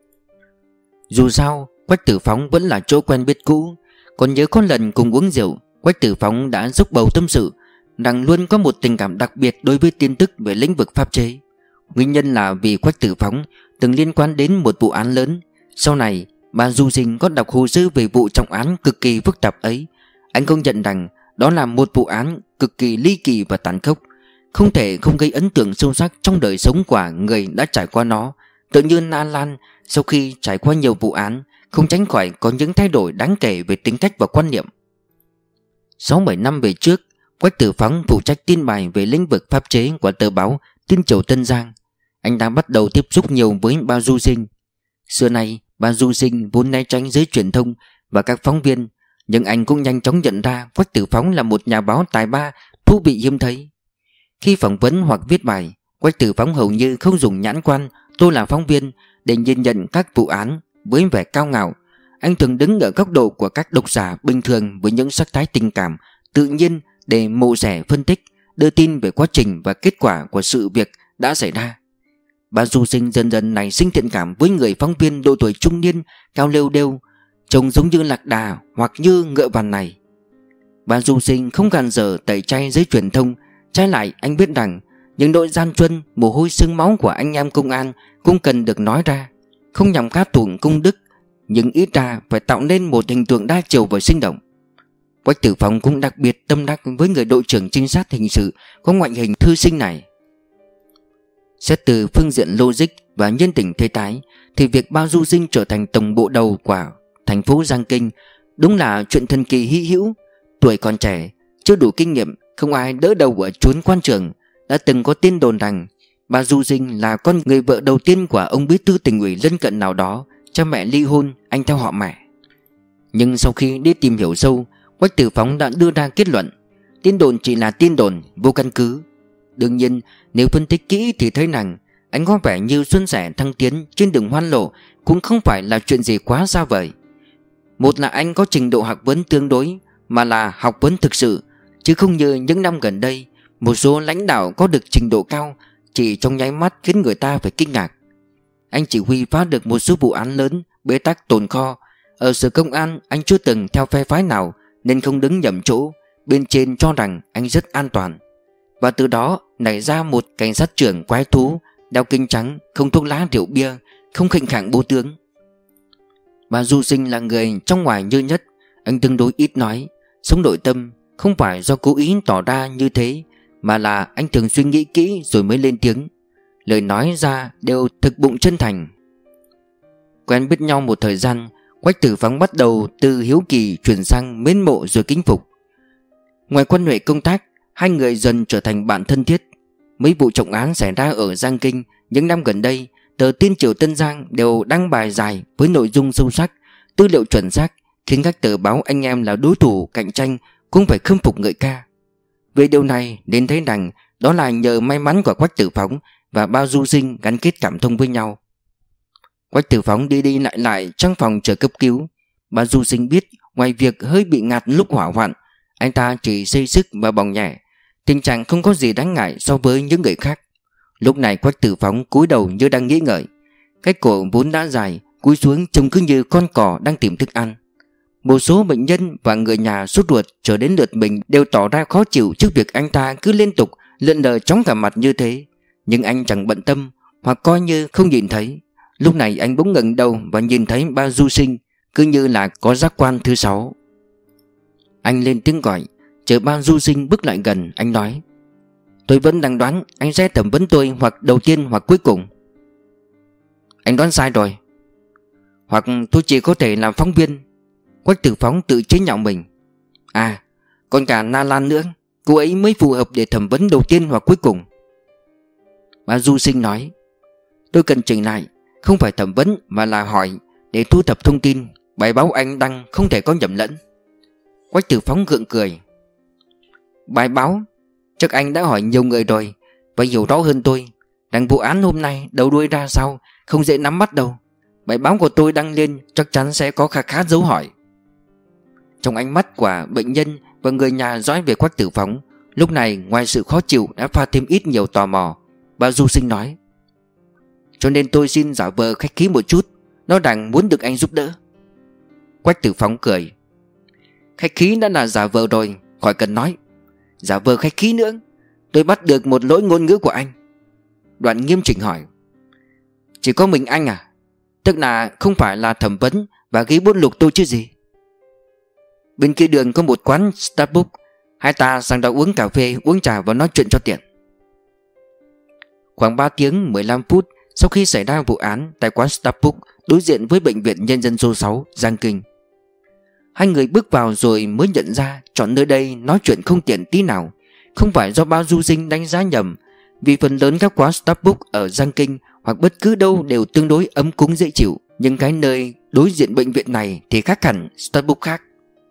Dù sao Quách Tử Phóng vẫn là chỗ quen biết cũ. Còn nhớ có lần cùng uống rượu, Quách Tử Phóng đã dốc bầu tâm sự rằng luôn có một tình cảm đặc biệt đối với tin tức về lĩnh vực pháp chế. Nguyên nhân là vì Quách Tử Phóng từng liên quan đến một vụ án lớn. Sau này bà Du Sinh có đọc hồ sơ về vụ trọng án cực kỳ phức tạp ấy. Anh công nhận rằng đó là một vụ án cực kỳ ly kỳ và tàn khốc, không thể không gây ấn tượng sâu sắc trong đời sống của người đã trải qua nó. Tự như Na Lan sau khi trải qua nhiều vụ án, không tránh khỏi có những thay đổi đáng kể về tính cách và quan niệm. 6-7 năm về trước, Quách Tử Phóng phụ trách tin bài về lĩnh vực pháp chế của tờ báo Tiên Triều Tân Giang. Anh đã bắt đầu tiếp xúc nhiều với bà Du Sinh. Xưa nay bà Du Sinh vốn né tránh giới truyền thông và các phóng viên, nhưng anh cũng nhanh chóng nhận ra Quách Tử Phóng là một nhà báo tài ba, thú vị hiếm thấy. Khi phỏng vấn hoặc viết bài, Quách Tử Phóng hầu như không dùng nhãn quan "tôi là phóng viên" để nhìn nhận các vụ án. Với vẻ cao ngạo, anh thường đứng ở góc độ của các độc giả bình thường với những sắc thái tình cảm tự nhiên để mổ xẻ phân tích, đưa tin về quá trình và kết quả của sự việc đã xảy ra. Bà Du Sinh dần dần nảy sinh thiện cảm với người phóng viên độ tuổi trung niên, cao lêu đêu, trông giống như lạc đà hoặc như ngựa vằn này. Bà Du Sinh không gàn dở tẩy chay giới truyền thông. Trái lại, anh biết rằng những nỗi gian truân, mồ hôi xương máu của anh em công an cũng cần được nói ra, không nhằm ca tụng công đức, nhưng ít ra phải tạo nên một hình tượng đa chiều và sinh động. Quách Tử Phóng cũng đặc biệt tâm đắc với người đội trưởng trinh sát hình sự có ngoại hình thư sinh này. Xét từ phương diện logic và nhân tình thế thái thì việc Bao Du Sinh trở thành tổng bộ đầu của thành phố Giang Kinh đúng là chuyện thần kỳ hy hữu. Tuổi còn trẻ, chưa đủ kinh nghiệm, không ai đỡ đầu ở chốn quan trường. Đã từng có tin đồn rằng bà Du Sinh là con người vợ đầu tiên của ông bí thư tỉnh ủy lân cận nào đó, cha mẹ ly hôn, anh theo họ mẹ. Nhưng sau khi đi tìm hiểu sâu, Quách Tử Phóng đã đưa ra kết luận tin đồn chỉ là tin đồn, vô căn cứ. Đương nhiên, nếu phân tích kỹ thì thấy rằng anh có vẻ như xuân sẻ thăng tiến trên đường hoan lộ cũng không phải là chuyện gì quá xa vời. Một là anh có trình độ học vấn tương đối, mà là học vấn thực sự, chứ không như những năm gần đây một số lãnh đạo có được trình độ cao chỉ trong nháy mắt khiến người ta phải kinh ngạc. Anh chỉ huy phá được một số vụ án lớn, bế tắc tồn kho. Ở sở công an anh chưa từng theo phe phái nào nên không đứng nhầm chỗ. Bên trên cho rằng anh rất an toàn, và từ đó nảy ra một cảnh sát trưởng quái thú, đeo kính trắng, không thuốc lá rượu bia, không khệnh khạng bố tướng. Bà Du Sinh là người trong ngoài như nhất. Anh tương đối ít nói, sống nội tâm, không phải do cố ý tỏ ra như thế, mà là anh thường suy nghĩ kỹ rồi mới lên tiếng. Lời nói ra đều thực bụng chân thành. Quen biết nhau một thời gian, Quách Tử Phóng bắt đầu từ hiếu kỳ chuyển sang mến mộ rồi kính phục. Ngoài quan hệ công tác, hai người dần trở thành bạn thân thiết. Mấy vụ trọng án xảy ra ở Giang Kinh những năm gần đây, tờ Tiên Triều Tân Giang đều đăng bài dài với nội dung sâu sắc, tư liệu chuẩn xác, khiến các tờ báo anh em là đối thủ cạnh tranh cũng phải khâm phục ngợi ca. Về điều này nên thấy rằng đó là nhờ may mắn của Quách Tử Phóng và Bao Du Sinh gắn kết cảm thông với nhau. Quách Tử Phóng đi đi lại lại trong phòng chờ cấp cứu. Bao Du Sinh biết ngoài việc hơi bị ngạt lúc hỏa hoạn, anh ta chỉ xây sức và bỏng nhẹ, tình trạng không có gì đáng ngại so với những người khác. Lúc này Quách Tử Phóng cúi đầu như đang nghĩ ngợi. Cái cổ vốn đã dài, cúi xuống trông cứ như con cò đang tìm thức ăn. Một số bệnh nhân và người nhà sốt ruột chờ đến lượt mình đều tỏ ra khó chịu trước việc anh ta cứ liên tục lượn lờ chóng cả mặt như thế. Nhưng anh chẳng bận tâm, hoặc coi như không nhìn thấy. Lúc này anh bỗng ngẩng đầu và nhìn thấy Bao Du Sinh, cứ như là có giác quan thứ 6. Anh lên tiếng gọi. Chờ Bao Du Sinh bước lại gần, anh nói: "Tôi vẫn đang đoán anh sẽ thẩm vấn tôi hoặc đầu tiên hoặc cuối cùng." "Anh đoán sai rồi." "Hoặc tôi chỉ có thể làm phóng viên." Quách Tử Phóng tự chế nhạo mình. "À, còn cả Na Lan nữa, cô ấy mới phù hợp để thẩm vấn đầu tiên hoặc cuối cùng." Bao Du Sinh nói: Tôi cần chỉnh lại, không phải thẩm vấn mà là hỏi, để thu thập thông tin. Bài báo anh đăng không thể có nhầm lẫn. Quách Tử Phóng gượng cười. Bài báo? Chắc anh đã hỏi nhiều người rồi và hiểu rõ hơn tôi. Đằng vụ án hôm nay đầu đuôi ra sao không dễ nắm bắt đâu. Bài báo của tôi đăng lên chắc chắn sẽ có khá dấu hỏi. Trong ánh mắt của bệnh nhân và người nhà dõi về Quách Tử Phóng, lúc này ngoài sự khó chịu đã pha thêm ít nhiều tò mò. Bà Du Sinh nói: Cho nên tôi xin giả vờ khách khí một chút, nói rằng muốn được anh giúp đỡ. Quách Tử Phóng cười: Khách khí đã là giả vờ rồi, khỏi cần nói. Giả vờ khách khí nữa, tôi bắt được một lỗi ngôn ngữ của anh. Đoạn nghiêm chỉnh hỏi: Chỉ có mình anh à? Tức là không phải là thẩm vấn và ghi bút lục tôi chứ gì? Bên kia đường có một quán Starbucks, hai ta sang đó uống cà phê, uống trà và nói chuyện cho tiện. Khoảng 3 tiếng 15 phút sau khi xảy ra vụ án tại quán Starbucks đối diện với bệnh viện Nhân dân số 6 Giang Kinh, hai người bước vào rồi mới nhận ra chọn nơi đây nói chuyện không tiện tí nào. Không phải do bao Du Sinh đánh giá nhầm, vì phần lớn các quán Starbucks ở Giang Kinh hoặc bất cứ đâu đều tương đối ấm cúng dễ chịu. Nhưng cái nơi đối diện bệnh viện này thì khác hẳn. Starbucks khác.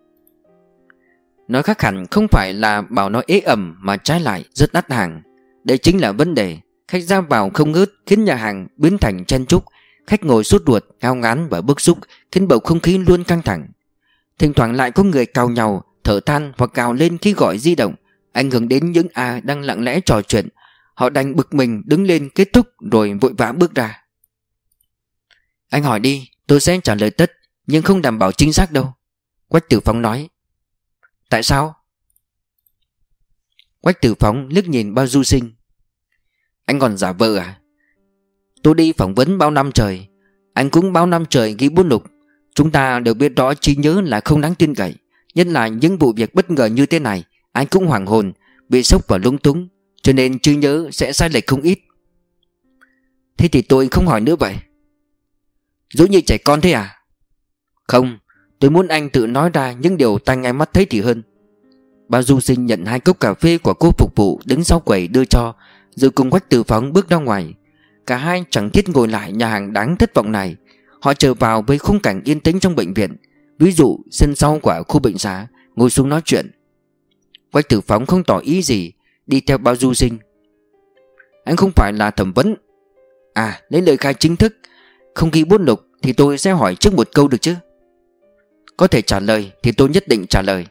Nói khác hẳn không phải là bảo nó ế ẩm, mà trái lại rất đắt hàng. Đây chính là vấn đề. Khách ra vào không ngớt khiến nhà hàng biến thành chen chúc. Khách ngồi sốt ruột, ngao ngán và bức xúc, khiến bầu không khí luôn căng thẳng. Thỉnh thoảng lại có người cào nhàu, thở than hoặc gào lên khi gọi di động, ảnh hưởng đến những ai đang lặng lẽ trò chuyện. Họ đành bực mình đứng lên kết thúc rồi vội vã bước ra. Anh hỏi đi, tôi sẽ trả lời tất, nhưng không đảm bảo chính xác đâu, Quách Tử Phóng nói. Tại sao? Quách Tử Phóng liếc nhìn bao Du Sinh. Anh còn giả vờ à? Tôi đi phỏng vấn bao năm trời, anh cũng bao năm trời ghi bút lục. Chúng ta đều biết rõ trí nhớ là không đáng tin cậy, nhất là những vụ việc bất ngờ như thế này. Anh cũng hoảng hồn, bị sốc và lung túng, cho nên trí nhớ sẽ sai lệch không ít. Thế thì tôi không hỏi nữa vậy. Dối như trẻ con thế à? Không, tôi muốn anh tự nói ra những điều tai nghe mắt thấy thì hơn. Bao Du Sinh nhận 2 cốc cà phê của cô phục vụ đứng sau quầy đưa cho, rồi cùng Quách Tử Phóng bước ra ngoài. Cả hai chẳng thiết ngồi lại nhà hàng đáng thất vọng này. Họ trở vào với khung cảnh yên tĩnh trong bệnh viện, ví dụ sân sau của khu bệnh xá, ngồi xuống nói chuyện. Quách Tử Phóng không tỏ ý gì, đi theo Bao Du Sinh. Anh không phải là thẩm vấn à? Lấy lời khai chính thức, không ghi bút lục thì tôi sẽ hỏi trước một câu được chứ? Có thể trả lời thì tôi nhất định trả lời.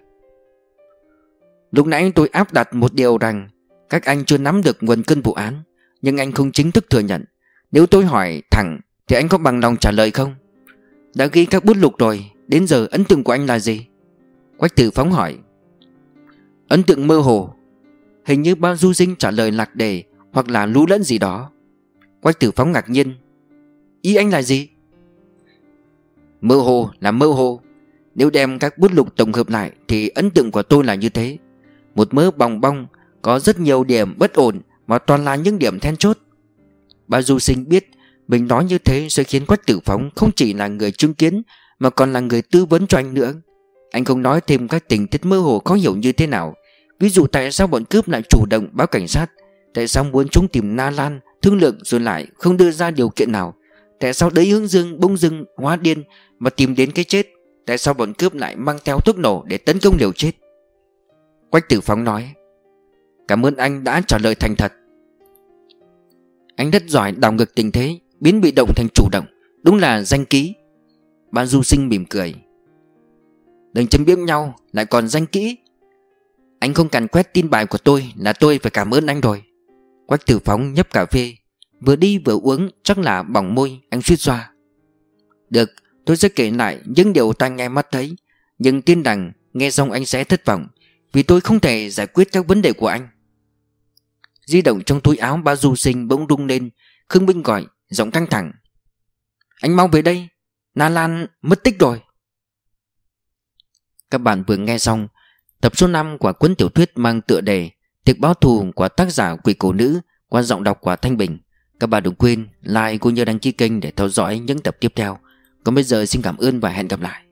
Lúc nãy tôi áp đặt một điều rằng các anh chưa nắm được nguồn cơn vụ án, nhưng anh không chính thức thừa nhận. Nếu tôi hỏi thẳng thì anh có bằng lòng trả lời không? Đã ghi các bút lục rồi, đến giờ ấn tượng của anh là gì? Quách Tử Phóng hỏi. Ấn tượng mơ hồ. Hình như Bao Du Sinh trả lời lạc đề hoặc là lú lẫn gì đó. Quách Tử Phóng ngạc nhiên. Ý anh là gì? Mơ hồ là mơ hồ. Nếu đem các bút lục tổng hợp lại thì ấn tượng của tôi là như thế. Một mớ bòng bong, có rất nhiều điểm bất ổn mà toàn là những điểm then chốt. Bao Du Sinh biết mình nói như thế sẽ khiến Quách Tử Phóng không chỉ là người chứng kiến mà còn là người tư vấn cho anh nữa. Anh không nói thêm các tình tiết mơ hồ khó hiểu như thế nào. Ví dụ tại sao bọn cướp lại chủ động báo cảnh sát, tại sao muốn chúng tìm Na Lan thương lượng rồi lại không đưa ra điều kiện nào, tại sao Đới Hướng Dương bỗng dưng hóa điên mà tìm đến cái chết, tại sao bọn cướp lại mang theo thuốc nổ để tấn công liều chết. Quách Tử Phóng nói. Cảm ơn anh đã trả lời thành thật. Anh rất giỏi đảo ngược tình thế, biến bị động thành chủ động, đúng là danh ký. Bao Du Sinh mỉm cười. Đừng châm biếm nhau, lại còn danh kỹ. Anh không cần quét tin bài của tôi là tôi phải cảm ơn anh rồi. Quách Tử Phóng nhấp cà phê, vừa đi vừa uống, chắc là bỏng môi. Anh suýt xoa. Được, tôi sẽ kể lại những điều tai nghe mắt thấy, nhưng tin rằng nghe xong anh sẽ thất vọng, vì tôi không thể giải quyết các vấn đề của anh. Di động trong túi áo Bao Du Sinh bỗng rung lên. Khương Minh gọi, giọng căng thẳng. Anh mau về đây, Na Lan mất tích rồi. Các bạn vừa nghe xong tập số 5 của cuốn tiểu thuyết mang tựa đề Tiệc báo thù của tác giả Quỷ Cổ Nữ qua giọng đọc của Thanh Bình. Các bạn đừng quên like cũng như đăng ký kênh để theo dõi những tập tiếp theo. Còn bây giờ xin cảm ơn và hẹn gặp lại.